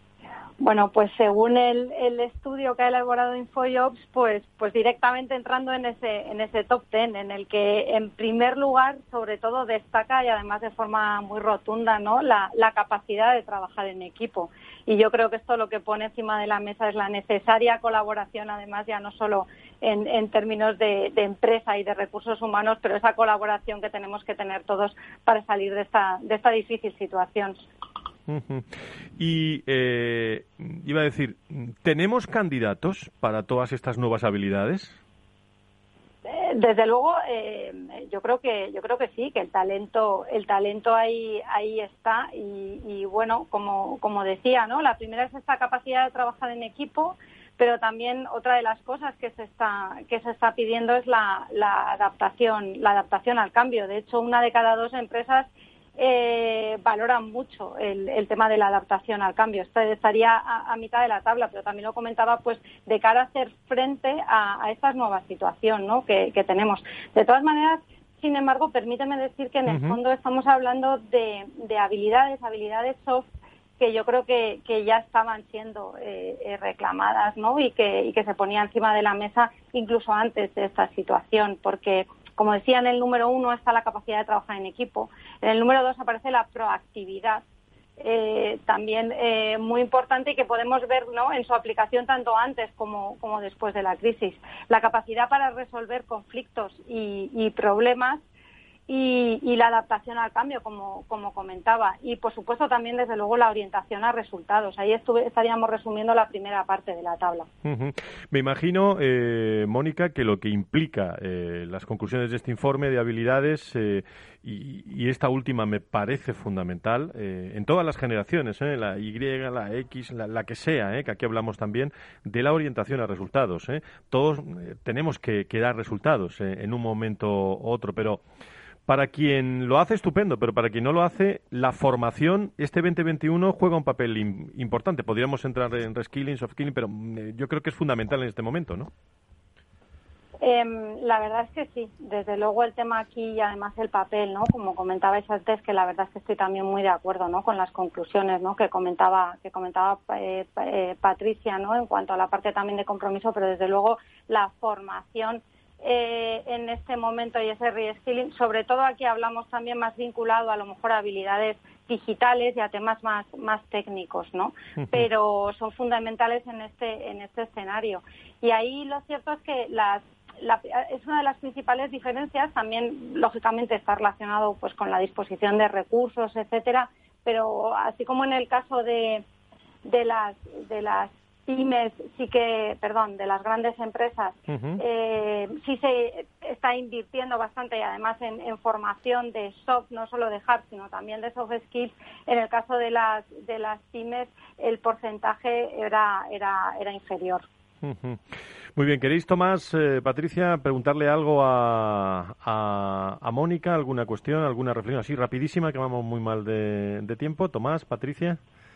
Bueno, pues según el, el estudio que ha elaborado Infojobs, pues pues directamente entrando en ese en ese top ten, en el que en primer lugar, sobre todo, destaca, y además de forma muy rotunda, ¿no?, la, la capacidad de trabajar en equipo. Y yo creo que esto lo que pone encima de la mesa es la necesaria colaboración, además ya no solo en, en términos de, de empresa y de recursos humanos, pero esa colaboración que tenemos que tener todos para salir de esta de esta difícil situación. Uh-huh. Y eh, iba a decir, ¿tenemos candidatos para todas estas nuevas habilidades? Eh, desde luego, eh, yo creo que yo creo que sí, que el talento el talento ahí ahí está y, y bueno, como como decía, ¿no? La primera es esta capacidad de trabajar en equipo, pero también otra de las cosas que se está que se está pidiendo es la, la adaptación la adaptación al cambio. De hecho, una de cada dos empresas Eh, valoran mucho el, el tema de la adaptación al cambio. Esto estaría a, a mitad de la tabla, pero también lo comentaba, pues de cara a hacer frente a, a esta nueva situación, ¿no?, que, que tenemos. De todas maneras, sin embargo, permíteme decir que en el fondo estamos hablando de, de habilidades, habilidades soft, que yo creo que, que ya estaban siendo eh, eh, reclamadas, ¿no?, y que, y que se ponía encima de la mesa incluso antes de esta situación, porque, como decía, en el número uno está la capacidad de trabajar en equipo. En el número dos aparece la proactividad, eh, también eh, muy importante y que podemos ver, ¿no?, en su aplicación tanto antes como, como después de la crisis. La capacidad para resolver conflictos y, y problemas y, y la adaptación al cambio, como, como comentaba. Y, por supuesto, también, desde luego, la orientación a resultados. Ahí estuve, estaríamos resumiendo la primera parte de la tabla. Uh-huh. Me imagino, eh, Mónica, que lo que implica eh, las conclusiones de este informe de habilidades, eh, y, y esta última me parece fundamental, eh, en todas las generaciones, eh, la Y, la X, la, la que sea, eh, que aquí hablamos también, de la orientación a resultados. Eh. Todos eh, tenemos que, que dar resultados eh, en un momento u otro, pero para quien lo hace, estupendo, pero para quien no lo hace, la formación, este veinte veintiuno juega un papel im- importante. Podríamos entrar en reskilling, soft skilling, pero eh, yo creo que es fundamental en este momento, ¿no? Eh, la verdad es que sí, desde luego el tema aquí y además el papel, ¿no? Como comentabais antes, que la verdad es que estoy también muy de acuerdo, ¿no?, con las conclusiones, ¿no?, que comentaba que comentaba eh, eh, Patricia, ¿no?, en cuanto a la parte también de compromiso, pero desde luego la formación Eh, en este momento y ese reskilling, sobre todo aquí hablamos también más vinculado a lo mejor a habilidades digitales y a temas más más técnicos, ¿no? Pero son fundamentales en este en este escenario. Y ahí lo cierto es que las la, es una de las principales diferencias. También, lógicamente, está relacionado pues con la disposición de recursos, etcétera. Pero así como en el caso de, de las de las pymes, sí que, perdón, de las grandes empresas, uh-huh. eh, sí se está invirtiendo bastante y además en, en formación de soft, no solo de hard, sino también de soft skills. En el caso de las de las pymes, el porcentaje era era era inferior. Uh-huh. Muy bien, ¿queréis, Tomás, eh, Patricia, preguntarle algo a, a, a Mónica? ¿Alguna cuestión, alguna reflexión así rapidísima, que vamos muy mal de, de tiempo? Tomás, Patricia.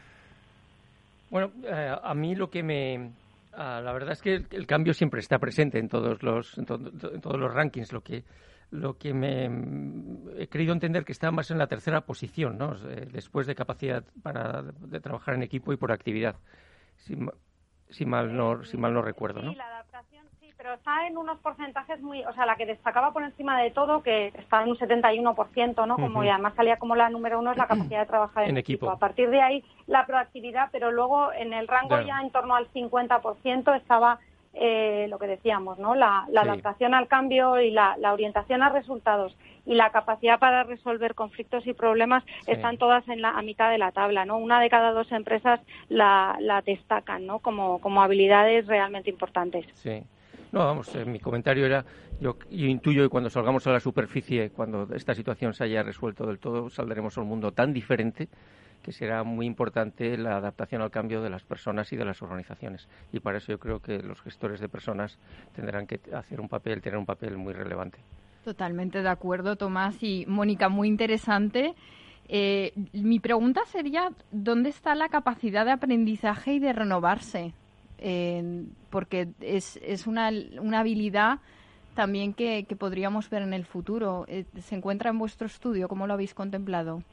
Bueno, eh, a mí lo que me... Ah, la verdad es que el, el cambio siempre está presente en todos los en, to, en todos los rankings. Lo que lo que me he querido entender que está más en la tercera posición, ¿no? Eh, después de capacidad para de trabajar en equipo y por actividad. Si, si mal no si mal no recuerdo, ¿no? Sí, la adaptación sí, pero está en unos porcentajes muy, o sea, la que destacaba por encima de todo, que está en un setenta y uno por ciento, ¿no? Como uh-huh. y además salía como la número uno, es la capacidad de trabajar en, en equipo. equipo. A partir de ahí la proactividad, pero luego en el rango claro. ya en torno al cincuenta por ciento estaba eh, lo que decíamos, ¿no? La, la sí. adaptación al cambio y la, la orientación a resultados y la capacidad para resolver conflictos y problemas sí. están todas en la, a mitad de la tabla, ¿no? Una de cada dos empresas la, la destacan, ¿no? Como, como habilidades realmente importantes. Sí. No, vamos, eh, mi comentario era, yo, yo intuyo que cuando salgamos a la superficie, cuando esta situación se haya resuelto del todo, saldremos a un mundo tan diferente que será muy importante la adaptación al cambio de las personas y de las organizaciones. Y para eso yo creo que los gestores de personas tendrán que hacer un papel, tener un papel muy relevante. Totalmente de acuerdo, Tomás y Mónica, muy interesante. Eh, mi pregunta sería, ¿dónde está la capacidad de aprendizaje y de renovarse? Eh, porque es, es una, una habilidad también que, que podríamos ver en el futuro. Eh, ¿Se encuentra en vuestro estudio? ¿Cómo lo habéis contemplado?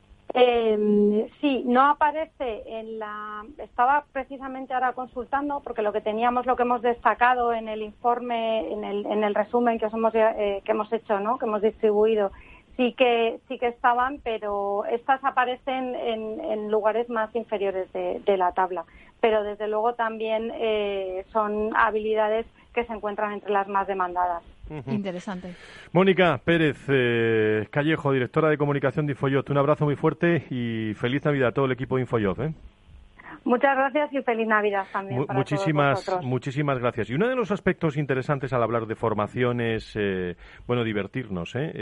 Eh, sí, no aparece en la... Estaba precisamente ahora consultando, porque lo que teníamos, lo que hemos destacado en el informe, en el, en el resumen que os hemos, eh, que hemos hecho, ¿no? Que hemos distribuido, sí que sí que estaban, pero estas aparecen en, en lugares más inferiores de, de la tabla. Pero desde luego también eh, son habilidades que se encuentran entre las más demandadas. Uh-huh. Interesante. Mónica Pérez eh, Callejo, directora de comunicación de Infoyot, un abrazo muy fuerte y feliz Navidad a todo el equipo de Infoyot, ¿eh? Muchas gracias y feliz Navidad también Mu- para muchísimas, todos vosotros. Muchísimas gracias. Y uno de los aspectos interesantes al hablar de formación es, eh, bueno, divertirnos, ¿eh?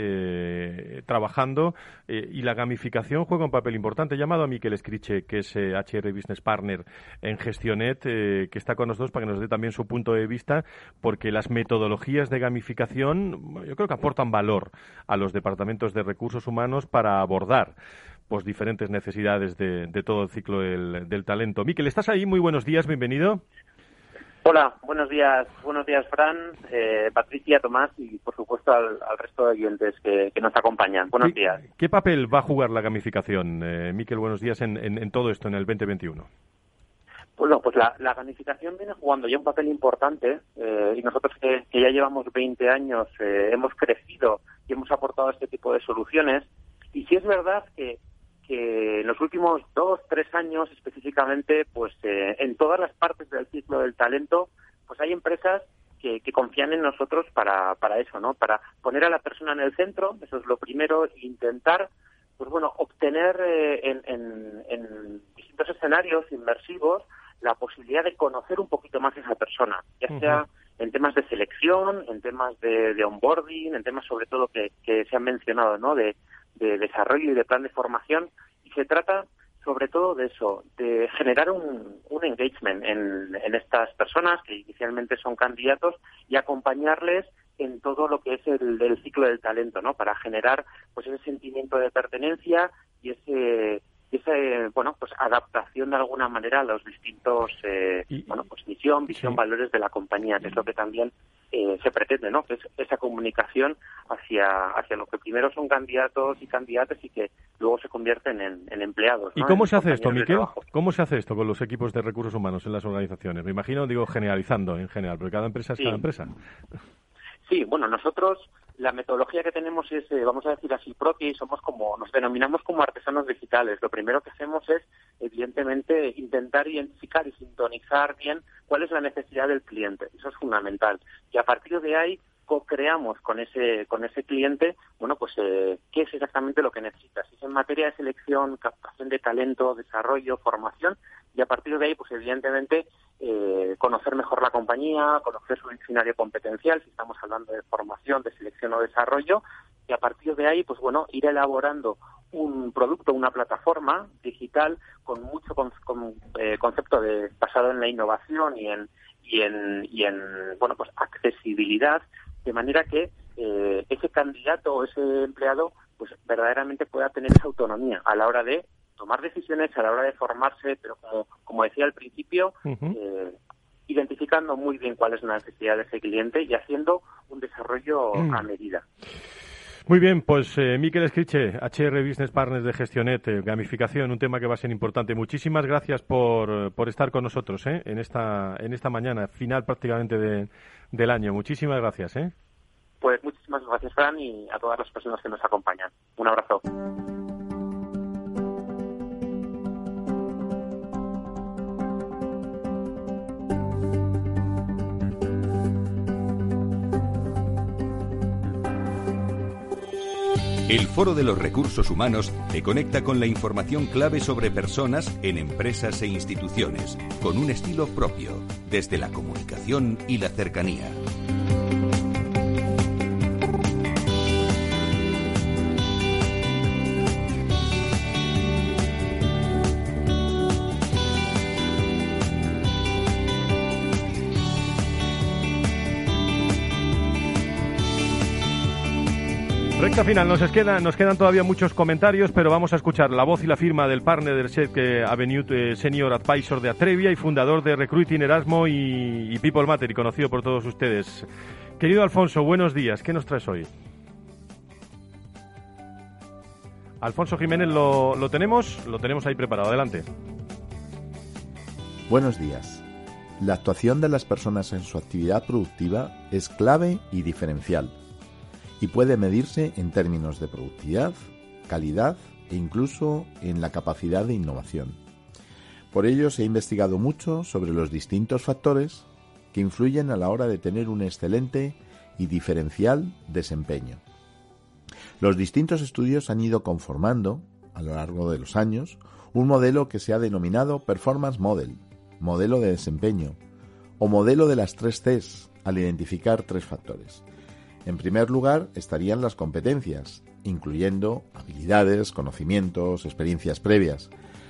Eh, trabajando, eh, y la gamificación juega un papel importante. He llamado a Miquel Escriche, que es eh, H R Business Partner en Gestionet, eh, que está con nosotros para que nos dé también su punto de vista, porque las metodologías de gamificación yo creo que aportan valor a los departamentos de recursos humanos para abordar pues diferentes necesidades de, de todo el ciclo del, del talento. Miquel, ¿estás ahí? Muy buenos días, bienvenido. Hola, buenos días, buenos días Fran, eh, Patricia, Tomás y por supuesto al, al resto de oyentes que, que nos acompañan. Buenos ¿Qué, días. ¿Qué papel va a jugar la gamificación, eh, Miquel, buenos días, en, en, en todo esto en el veinte veintiuno? Bueno, pues la, la gamificación viene jugando ya un papel importante eh, y nosotros que, que ya llevamos veinte años eh, hemos crecido y hemos aportado este tipo de soluciones. Y sí es verdad que que en los últimos dos, tres años específicamente, pues eh, en todas las partes del ciclo del talento, pues hay empresas que, que confían en nosotros para, para eso, ¿no? Para poner a la persona en el centro, eso es lo primero, e intentar, pues bueno, obtener eh, en, en, en distintos escenarios inmersivos la posibilidad de conocer un poquito más a esa persona, ya sea uh-huh. en temas de selección, en temas de, de onboarding, en temas sobre todo que, que se han mencionado, ¿no? De de desarrollo y de plan de formación, y se trata sobre todo de eso, de generar un, un engagement en, en estas personas que inicialmente son candidatos y acompañarles en todo lo que es el, el ciclo del talento, ¿no? Para generar pues ese sentimiento de pertenencia y ese esa bueno pues adaptación de alguna manera a los distintos eh, y, bueno pues misión, visión, sí. valores de la compañía, que es lo que también eh, se pretende, ¿no? Que es esa comunicación hacia hacia lo que primero son candidatos y candidatas y que luego se convierten en, en empleados, ¿no? ¿Y cómo en se hace esto, Miquel? ¿Cómo se hace esto con los equipos de recursos humanos en las organizaciones? Me imagino, digo, generalizando en general, porque cada empresa es sí. cada empresa. Sí, bueno, nosotros la metodología que tenemos es, eh, vamos a decir así, propia, y somos como, nos denominamos como artesanos digitales. Lo primero que hacemos es, evidentemente, intentar identificar y sintonizar bien cuál es la necesidad del cliente. Eso es fundamental. Y a partir de ahí, co-creamos con ese con ese cliente, bueno, pues eh, qué es exactamente lo que necesita. Si es en materia de selección, captación de talento, desarrollo, formación, y a partir de ahí, pues evidentemente, eh, conocer mejor la compañía, conocer su diccionario competencial, si estamos hablando de formación, de selección o desarrollo, y a partir de ahí, pues bueno, ir elaborando un producto, una plataforma digital con mucho con, con, eh, concepto de basado en la innovación y en y en y en bueno pues accesibilidad, de manera que eh, ese candidato o ese empleado pues verdaderamente pueda tener esa autonomía a la hora de tomar decisiones, a la hora de formarse, pero como, como decía al principio, uh-huh. eh, identificando muy bien cuál es la necesidad de ese cliente y haciendo un desarrollo uh-huh. a medida. Muy bien, pues eh, Mikel Escriche, H R Business Partners de Gestionet, eh, gamificación, un tema que va a ser importante. Muchísimas gracias por, por estar con nosotros eh, en esta en esta mañana, final prácticamente de, del año. Muchísimas gracias. Eh. Pues muchísimas gracias, Fran, y a todas las personas que nos acompañan. Un abrazo. El Foro de los Recursos Humanos te conecta con la información clave sobre personas en empresas e instituciones, con un estilo propio, desde la comunicación y la cercanía. Recta final, nos quedan, nos quedan todavía muchos comentarios, pero vamos a escuchar la voz y la firma del partner del S E C Avenue, eh, Senior Advisor de Atrevia y fundador de Recruiting Erasmo y, y People Matter, y conocido por todos ustedes. Querido Alfonso, buenos días. ¿Qué nos traes hoy? Alfonso Jiménez, ¿lo, lo tenemos? Lo tenemos ahí preparado. Adelante. Buenos días. La actuación de las personas en su actividad productiva es clave y diferencial, y puede medirse en términos de productividad, calidad e incluso en la capacidad de innovación. Por ello se ha investigado mucho sobre los distintos factores que influyen a la hora de tener un excelente y diferencial desempeño. Los distintos estudios han ido conformando, a lo largo de los años, un modelo que se ha denominado Performance Model, modelo de desempeño, o modelo de las tres Cs, al identificar tres factores. En primer lugar estarían las competencias, incluyendo habilidades, conocimientos, experiencias previas.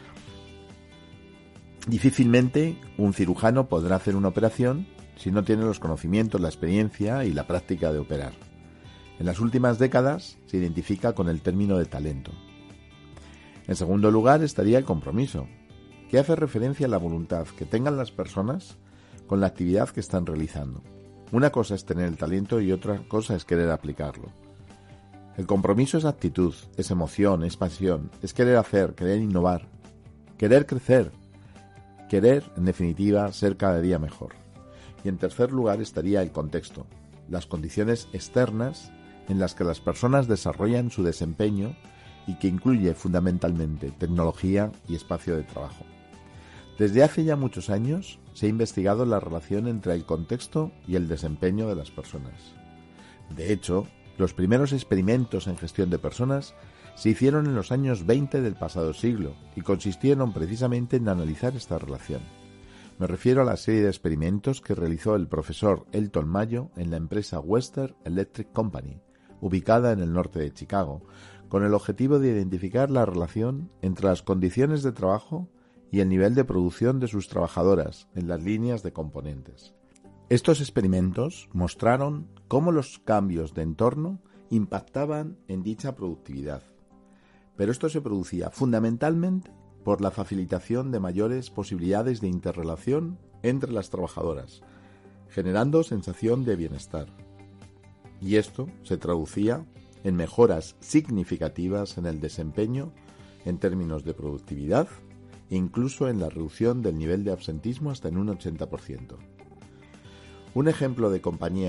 Difícilmente un cirujano podrá hacer una operación si no tiene los conocimientos, la experiencia y la práctica de operar. En las últimas décadas se identifica con el término de talento. En segundo lugar estaría el compromiso, que hace referencia a la voluntad que tengan las personas con la actividad que están realizando. Una cosa es tener el talento y otra cosa es querer aplicarlo. El compromiso es actitud, es emoción, es pasión, es querer hacer, querer innovar, querer crecer, querer, en definitiva, ser cada día mejor. Y en tercer lugar estaría el contexto, las condiciones externas en las que las personas desarrollan su desempeño y que incluye fundamentalmente tecnología y espacio de trabajo. Desde hace ya muchos años se ha investigado la relación entre el contexto y el desempeño de las personas. De hecho, los primeros experimentos en gestión de personas se hicieron en los años veinte del pasado siglo y consistieron precisamente en analizar esta relación. Me refiero a la serie de experimentos que realizó el profesor Elton Mayo en la empresa Western Electric Company, ubicada en el norte de Chicago, con el objetivo de identificar la relación entre las condiciones de trabajo y el nivel de producción de sus trabajadoras en las líneas de componentes. Estos experimentos mostraron cómo los cambios de entorno impactaban en dicha productividad, pero esto se producía fundamentalmente por la facilitación de mayores posibilidades de interrelación entre las trabajadoras, generando sensación de bienestar. Y esto se traducía en mejoras significativas en el desempeño en términos de productividad, incluso en la reducción del nivel de absentismo hasta en un ochenta por ciento. Un ejemplo de compañía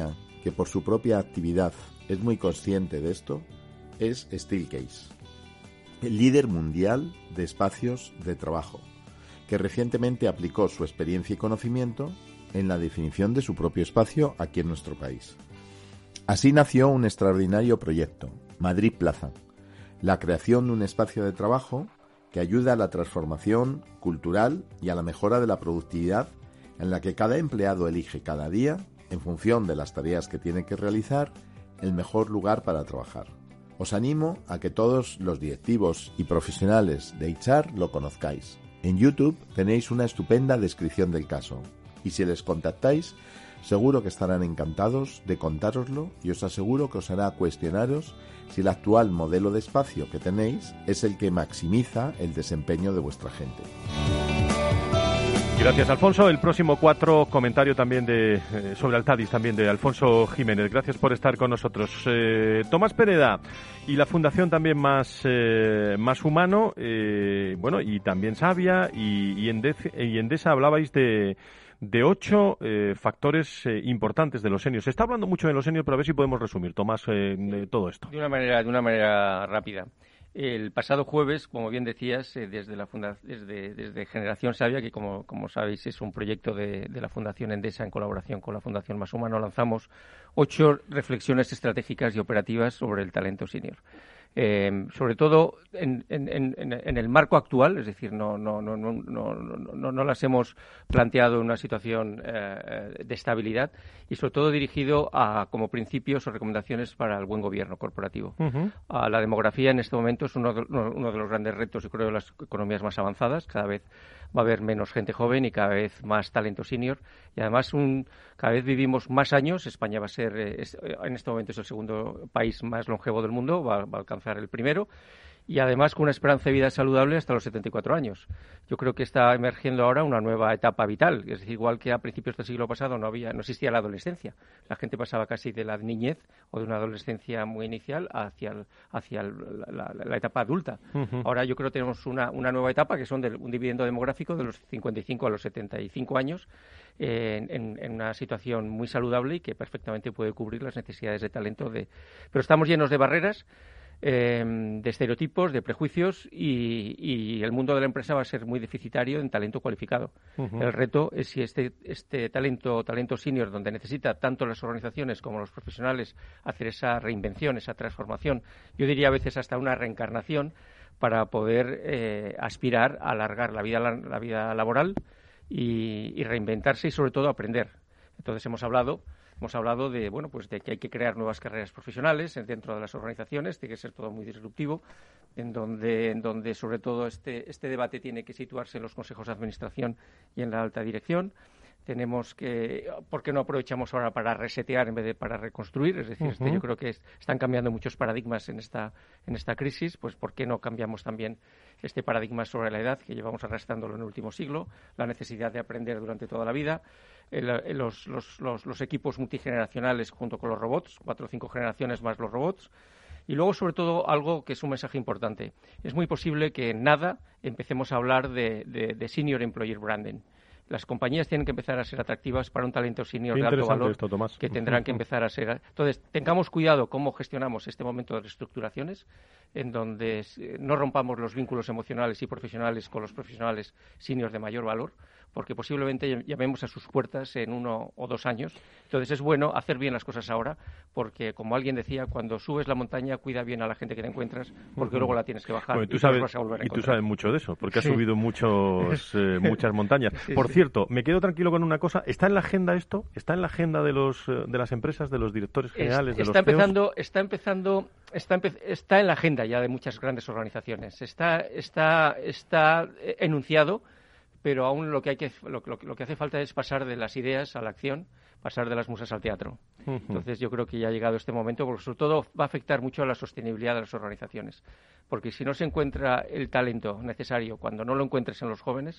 que por su propia actividad es muy consciente de esto es Steelcase, el líder mundial de espacios de trabajo, que recientemente aplicó su experiencia y conocimiento en la definición de su propio espacio aquí en nuestro país. Así nació un extraordinario proyecto, Madrid Plaza, la creación de un espacio de trabajo que ayuda a la transformación cultural y a la mejora de la productividad, en la que cada empleado elige cada día, en función de las tareas que tiene que realizar, el mejor lugar para trabajar. Os animo a que todos los directivos y profesionales de H R lo conozcáis. En YouTube tenéis una estupenda descripción del caso, y si les contactáis, seguro que estarán encantados de contároslo, y os aseguro que os hará cuestionaros si el actual modelo de espacio que tenéis es el que maximiza el desempeño de vuestra gente. Gracias, Alfonso. El próximo cuatro, comentario también de eh, sobre Altadis, también de Alfonso Jiménez. Gracias por estar con nosotros. Eh, Tomás Pereda y la Fundación también Más eh, Más Humano, eh, bueno, y también Savia y, y, Endesa, y Endesa hablabais de de ocho eh, factores eh, importantes de los seniors. Se está hablando mucho de los seniors, pero a ver si podemos resumir, Tomás, eh, de todo esto. De una manera, de una manera rápida. El pasado jueves, como bien decías, eh, desde la funda- desde, desde Generación Savia, que como, como sabéis es un proyecto de, de la Fundación Endesa en colaboración con la Fundación Más Humano, lanzamos ocho reflexiones estratégicas y operativas sobre el talento senior. Eh, sobre todo en, en, en, en el marco actual, es decir, no, no, no, no, no, no, no las hemos planteado en una situación eh, de estabilidad y sobre todo dirigido a como principios o recomendaciones para el buen gobierno corporativo. Uh-huh. A la demografía en este momento es uno de, uno de los grandes retos, yo creo, de las economías más avanzadas. Cada vez va a haber menos gente joven y cada vez más talento senior y además un, cada vez vivimos más años. España va a ser, eh, es, en este momento es el segundo país más longevo del mundo, va, va a alcanzar el primero y además con una esperanza de vida saludable hasta los setenta y cuatro años. Yo creo que está emergiendo ahora una nueva etapa vital, es decir, igual que a principios del siglo pasado no había, no existía la adolescencia. La gente pasaba casi de la niñez o de una adolescencia muy inicial hacia, el, hacia el, la, la, la etapa adulta. Uh-huh. Ahora yo creo que tenemos una, una nueva etapa que son de un dividendo demográfico de los cincuenta y cinco a los setenta y cinco años eh, en, en una situación muy saludable y que perfectamente puede cubrir las necesidades de talento. De... Pero estamos llenos de barreras, Eh, de estereotipos, de prejuicios y, y el mundo de la empresa va a ser muy deficitario en talento cualificado. Uh-huh. El reto es si este, este talento, talento senior, donde necesita tanto las organizaciones como los profesionales hacer esa reinvención, esa transformación, yo diría a veces hasta una reencarnación para poder eh, aspirar a alargar la vida, la, la vida laboral y, y reinventarse y sobre todo aprender. Entonces hemos hablado Hemos hablado de, bueno, pues de que hay que crear nuevas carreras profesionales dentro de las organizaciones, tiene que ser todo muy disruptivo, en donde, en donde sobre todo este, este debate tiene que situarse en los consejos de administración y en la alta dirección. Tenemos que, ¿por qué no aprovechamos ahora para resetear en vez de para reconstruir? Es decir, uh-huh. este, yo creo que es, están cambiando muchos paradigmas en esta, en esta crisis, pues ¿por qué no cambiamos también este paradigma sobre la edad que llevamos arrastrándolo en el último siglo, la necesidad de aprender durante toda la vida, el, el, los, los, los, los equipos multigeneracionales junto con los robots, cuatro o cinco generaciones más los robots? Y luego, sobre todo, algo que es un mensaje importante. Es muy posible que en nada empecemos a hablar de, de, de senior employer branding. Las compañías tienen que empezar a ser atractivas para un talento senior de alto valor esto, Tomás. que tendrán que empezar a ser. Entonces, tengamos cuidado cómo gestionamos este momento de reestructuraciones, en donde no rompamos los vínculos emocionales y profesionales con los profesionales seniors de mayor valor, porque posiblemente llamemos a sus puertas en uno o dos años. Entonces, es bueno hacer bien las cosas ahora, porque, como alguien decía, cuando subes la montaña, cuida bien a la gente que te encuentras, porque uh-huh. luego la tienes que bajar. Bueno, y tú y sabes, vas a volver a y tú sabes mucho de eso, porque sí. has subido muchos, eh, muchas montañas. Sí, Por sí. cierto, me quedo tranquilo con una cosa. ¿Está en la agenda esto? ¿Está en la agenda de los de las empresas, de los directores generales, es, de está los C E Os? empezando, está empezando, está, empe- está en la agenda ya de muchas grandes organizaciones. Está, está, está enunciado, pero aún lo que hay que lo, lo, lo que hace falta es pasar de las ideas a la acción, pasar de las musas al teatro. Uh-huh. Entonces yo creo que ya ha llegado este momento, porque sobre todo va a afectar mucho a la sostenibilidad de las organizaciones. Porque si no se encuentra el talento necesario, cuando no lo encuentres en los jóvenes,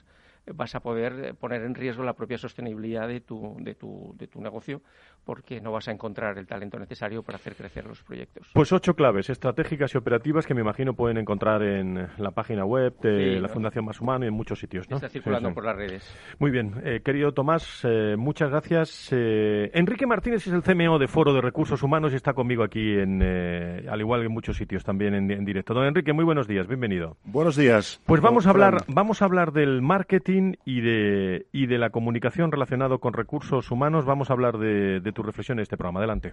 vas a poder poner en riesgo la propia sostenibilidad de tu, de tu, de tu negocio, porque no vas a encontrar el talento necesario para hacer crecer los proyectos. Pues ocho claves estratégicas y operativas que me imagino pueden encontrar en la página web de sí, la ¿no? Fundación Más Humano y en muchos sitios, ¿no? Está circulando sí, sí. por las redes. Muy bien. Eh, querido Tomás, eh, muchas gracias. Eh, Enrique Martínez es el C M O de Foro de Recursos Humanos y está conmigo aquí, en, eh, al igual que en muchos sitios también en, en directo. Don Enrique, muy buenos días, bienvenido. Buenos días. Pues vamos a hablar, vamos a hablar del marketing y de, y de la comunicación relacionado con recursos humanos. Vamos a hablar de, de tu reflexión en este programa. Adelante.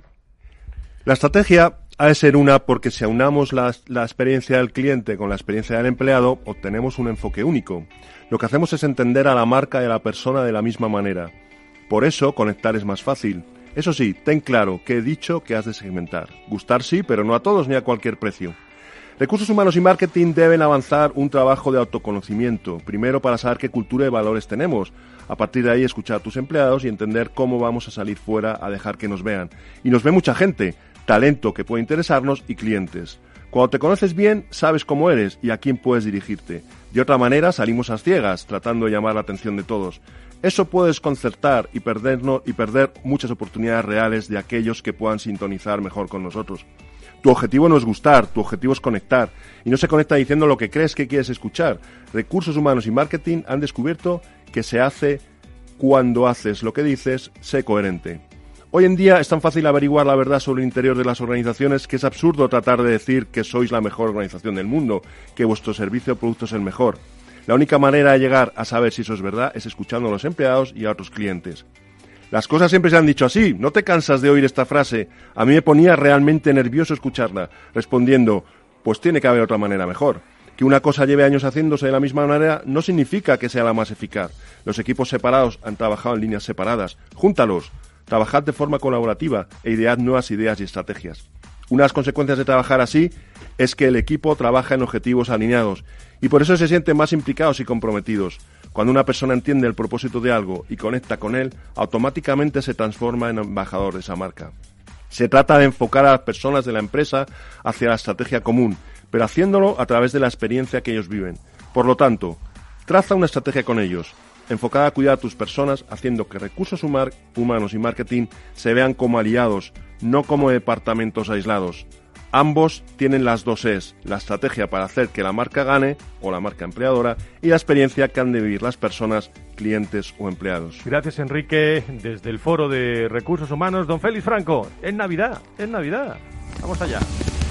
La estrategia ha de ser una porque si aunamos la, la experiencia del cliente con la experiencia del empleado, obtenemos un enfoque único. Lo que hacemos es entender a la marca y a la persona de la misma manera. Por eso, conectar es más fácil. Eso sí, ten claro que he dicho que has de segmentar. Gustar sí, pero no a todos ni a cualquier precio. Recursos humanos y marketing deben avanzar un trabajo de autoconocimiento, primero para saber qué cultura y valores tenemos, a partir de ahí escuchar a tus empleados y entender cómo vamos a salir fuera a dejar que nos vean. Y nos ve mucha gente, talento que puede interesarnos y clientes. Cuando te conoces bien, sabes cómo eres y a quién puedes dirigirte. De otra manera, salimos a ciegas, tratando de llamar la atención de todos. Eso puede desconcertar y, perdernos, y perder muchas oportunidades reales de aquellos que puedan sintonizar mejor con nosotros. Tu objetivo no es gustar, tu objetivo es conectar. Y no se conecta diciendo lo que crees que quieres escuchar. Recursos humanos y marketing han descubierto que se hace cuando haces lo que dices, sé coherente. Hoy en día es tan fácil averiguar la verdad sobre el interior de las organizaciones que es absurdo tratar de decir que sois la mejor organización del mundo, que vuestro servicio o producto es el mejor. La única manera de llegar a saber si eso es verdad es escuchando a los empleados y a otros clientes. Las cosas siempre se han dicho así, ¿no te cansas de oír esta frase? A mí me ponía realmente nervioso escucharla, respondiendo, pues tiene que haber otra manera mejor. Que una cosa lleve años haciéndose de la misma manera no significa que sea la más eficaz. Los equipos separados han trabajado en líneas separadas. Júntalos, trabajad de forma colaborativa e idead nuevas ideas y estrategias. Una de las consecuencias de trabajar así es que el equipo trabaja en objetivos alineados y por eso se sienten más implicados y comprometidos. Cuando una persona entiende el propósito de algo y conecta con él, automáticamente se transforma en embajador de esa marca. Se trata de enfocar a las personas de la empresa hacia la estrategia común, pero haciéndolo a través de la experiencia que ellos viven. Por lo tanto, traza una estrategia con ellos, enfocada a cuidar a tus personas, haciendo que recursos humanos y marketing se vean como aliados, no como departamentos aislados. Ambos tienen las dos Es, la estrategia para hacer que la marca gane, o la marca empleadora, y la experiencia que han de vivir las personas, clientes o empleados. Gracias, Enrique. Desde el Foro de Recursos Humanos, don Félix Franco, es Navidad, es Navidad. Vamos allá.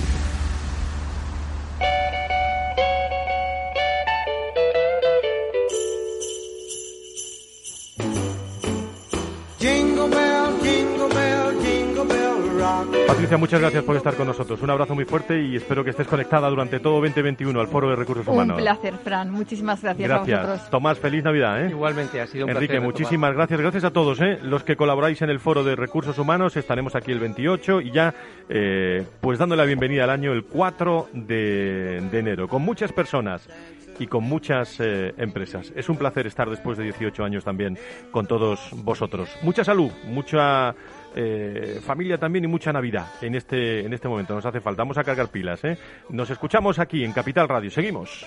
Patricia, muchas gracias por estar con nosotros. Un abrazo muy fuerte y espero que estés conectada durante todo veinte veintiuno al Foro de Recursos Humanos. Un placer, Fran. Muchísimas gracias, gracias a vosotros. Tomás, feliz Navidad, ¿eh? Igualmente, ha sido un Enrique, placer. Enrique, muchísimas gracias. Gracias a todos, ¿eh? Los que colaboráis en el Foro de Recursos Humanos. Estaremos aquí el veintiocho y ya, eh, pues dándole la bienvenida al año el cuatro de, de enero, con muchas personas y con muchas eh, empresas. Es un placer estar después de dieciocho años también con todos vosotros. Mucha salud, mucha eh, familia también y mucha Navidad en este, en este momento. Nos hace falta. Vamos a cargar pilas, ¿eh? Nos escuchamos aquí en Capital Radio. Seguimos.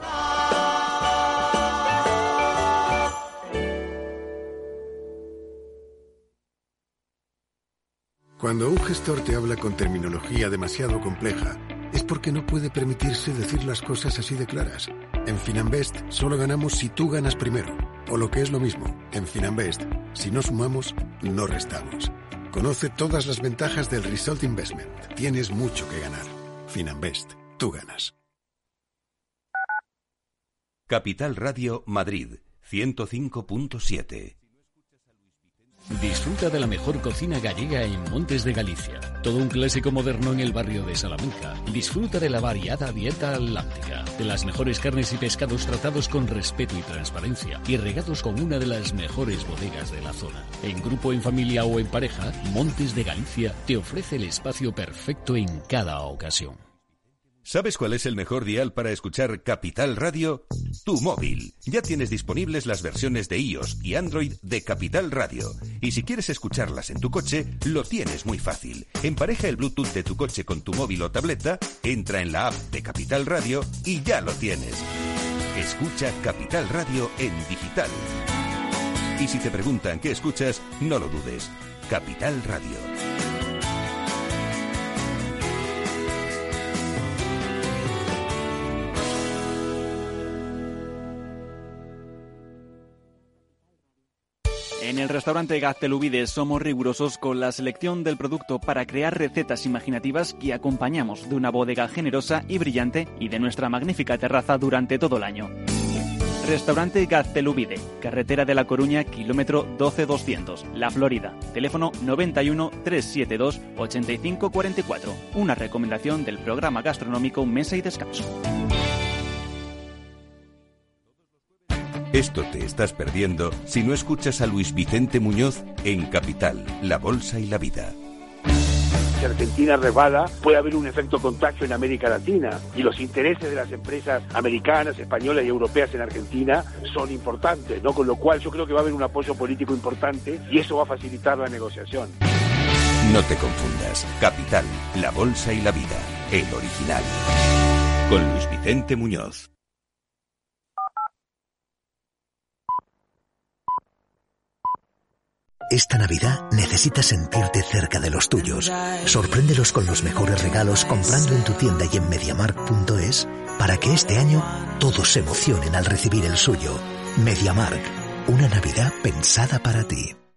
Cuando un gestor te habla con terminología demasiado compleja, es porque no puede permitirse decir las cosas así de claras. En Finanbest solo ganamos si tú ganas primero. O lo que es lo mismo, en Finanbest, si no sumamos, no restamos. Conoce todas las ventajas del Result Investment. Tienes mucho que ganar. Finanbest, tú ganas. Capital Radio Madrid, ciento cinco punto siete. Disfruta de la mejor cocina gallega en Montes de Galicia. Todo un clásico moderno en el barrio de Salamanca. Disfruta de la variada dieta atlántica, de las mejores carnes y pescados tratados con respeto y transparencia y regados con una de las mejores bodegas de la zona. En grupo, en familia o en pareja, Montes de Galicia te ofrece el espacio perfecto en cada ocasión. ¿Sabes cuál es el mejor dial para escuchar Capital Radio? Tu móvil. Ya tienes disponibles las versiones de iOS y Android de Capital Radio. Y si quieres escucharlas en tu coche, lo tienes muy fácil. Empareja el Bluetooth de tu coche con tu móvil o tableta, entra en la app de Capital Radio y ya lo tienes. Escucha Capital Radio en digital. Y si te preguntan qué escuchas, no lo dudes. Capital Radio. En el restaurante Gaztelubide somos rigurosos con la selección del producto para crear recetas imaginativas que acompañamos de una bodega generosa y brillante y de nuestra magnífica terraza durante todo el año. Restaurante Gaztelubide, carretera de La Coruña, kilómetro doce doscientos, La Florida. Teléfono noventa y uno, trescientos setenta y dos, ochenta y cinco cuarenta y cuatro. Una recomendación del programa gastronómico Mesa y Descanso. Esto te estás perdiendo si no escuchas a Luis Vicente Muñoz en Capital, La Bolsa y la Vida. Si Argentina resbala, puede haber un efecto contagio en América Latina y los intereses de las empresas americanas, españolas y europeas en Argentina son importantes, ¿no? Con lo cual yo creo que va a haber un apoyo político importante y eso va a facilitar la negociación. No te confundas. Capital, La Bolsa y la Vida, el original. Con Luis Vicente Muñoz. Esta Navidad necesitas sentirte cerca de los tuyos. Sorpréndelos con los mejores regalos comprando en tu tienda y en MediaMarkt punto es para que este año todos se emocionen al recibir el suyo. MediaMarkt, una Navidad pensada para ti.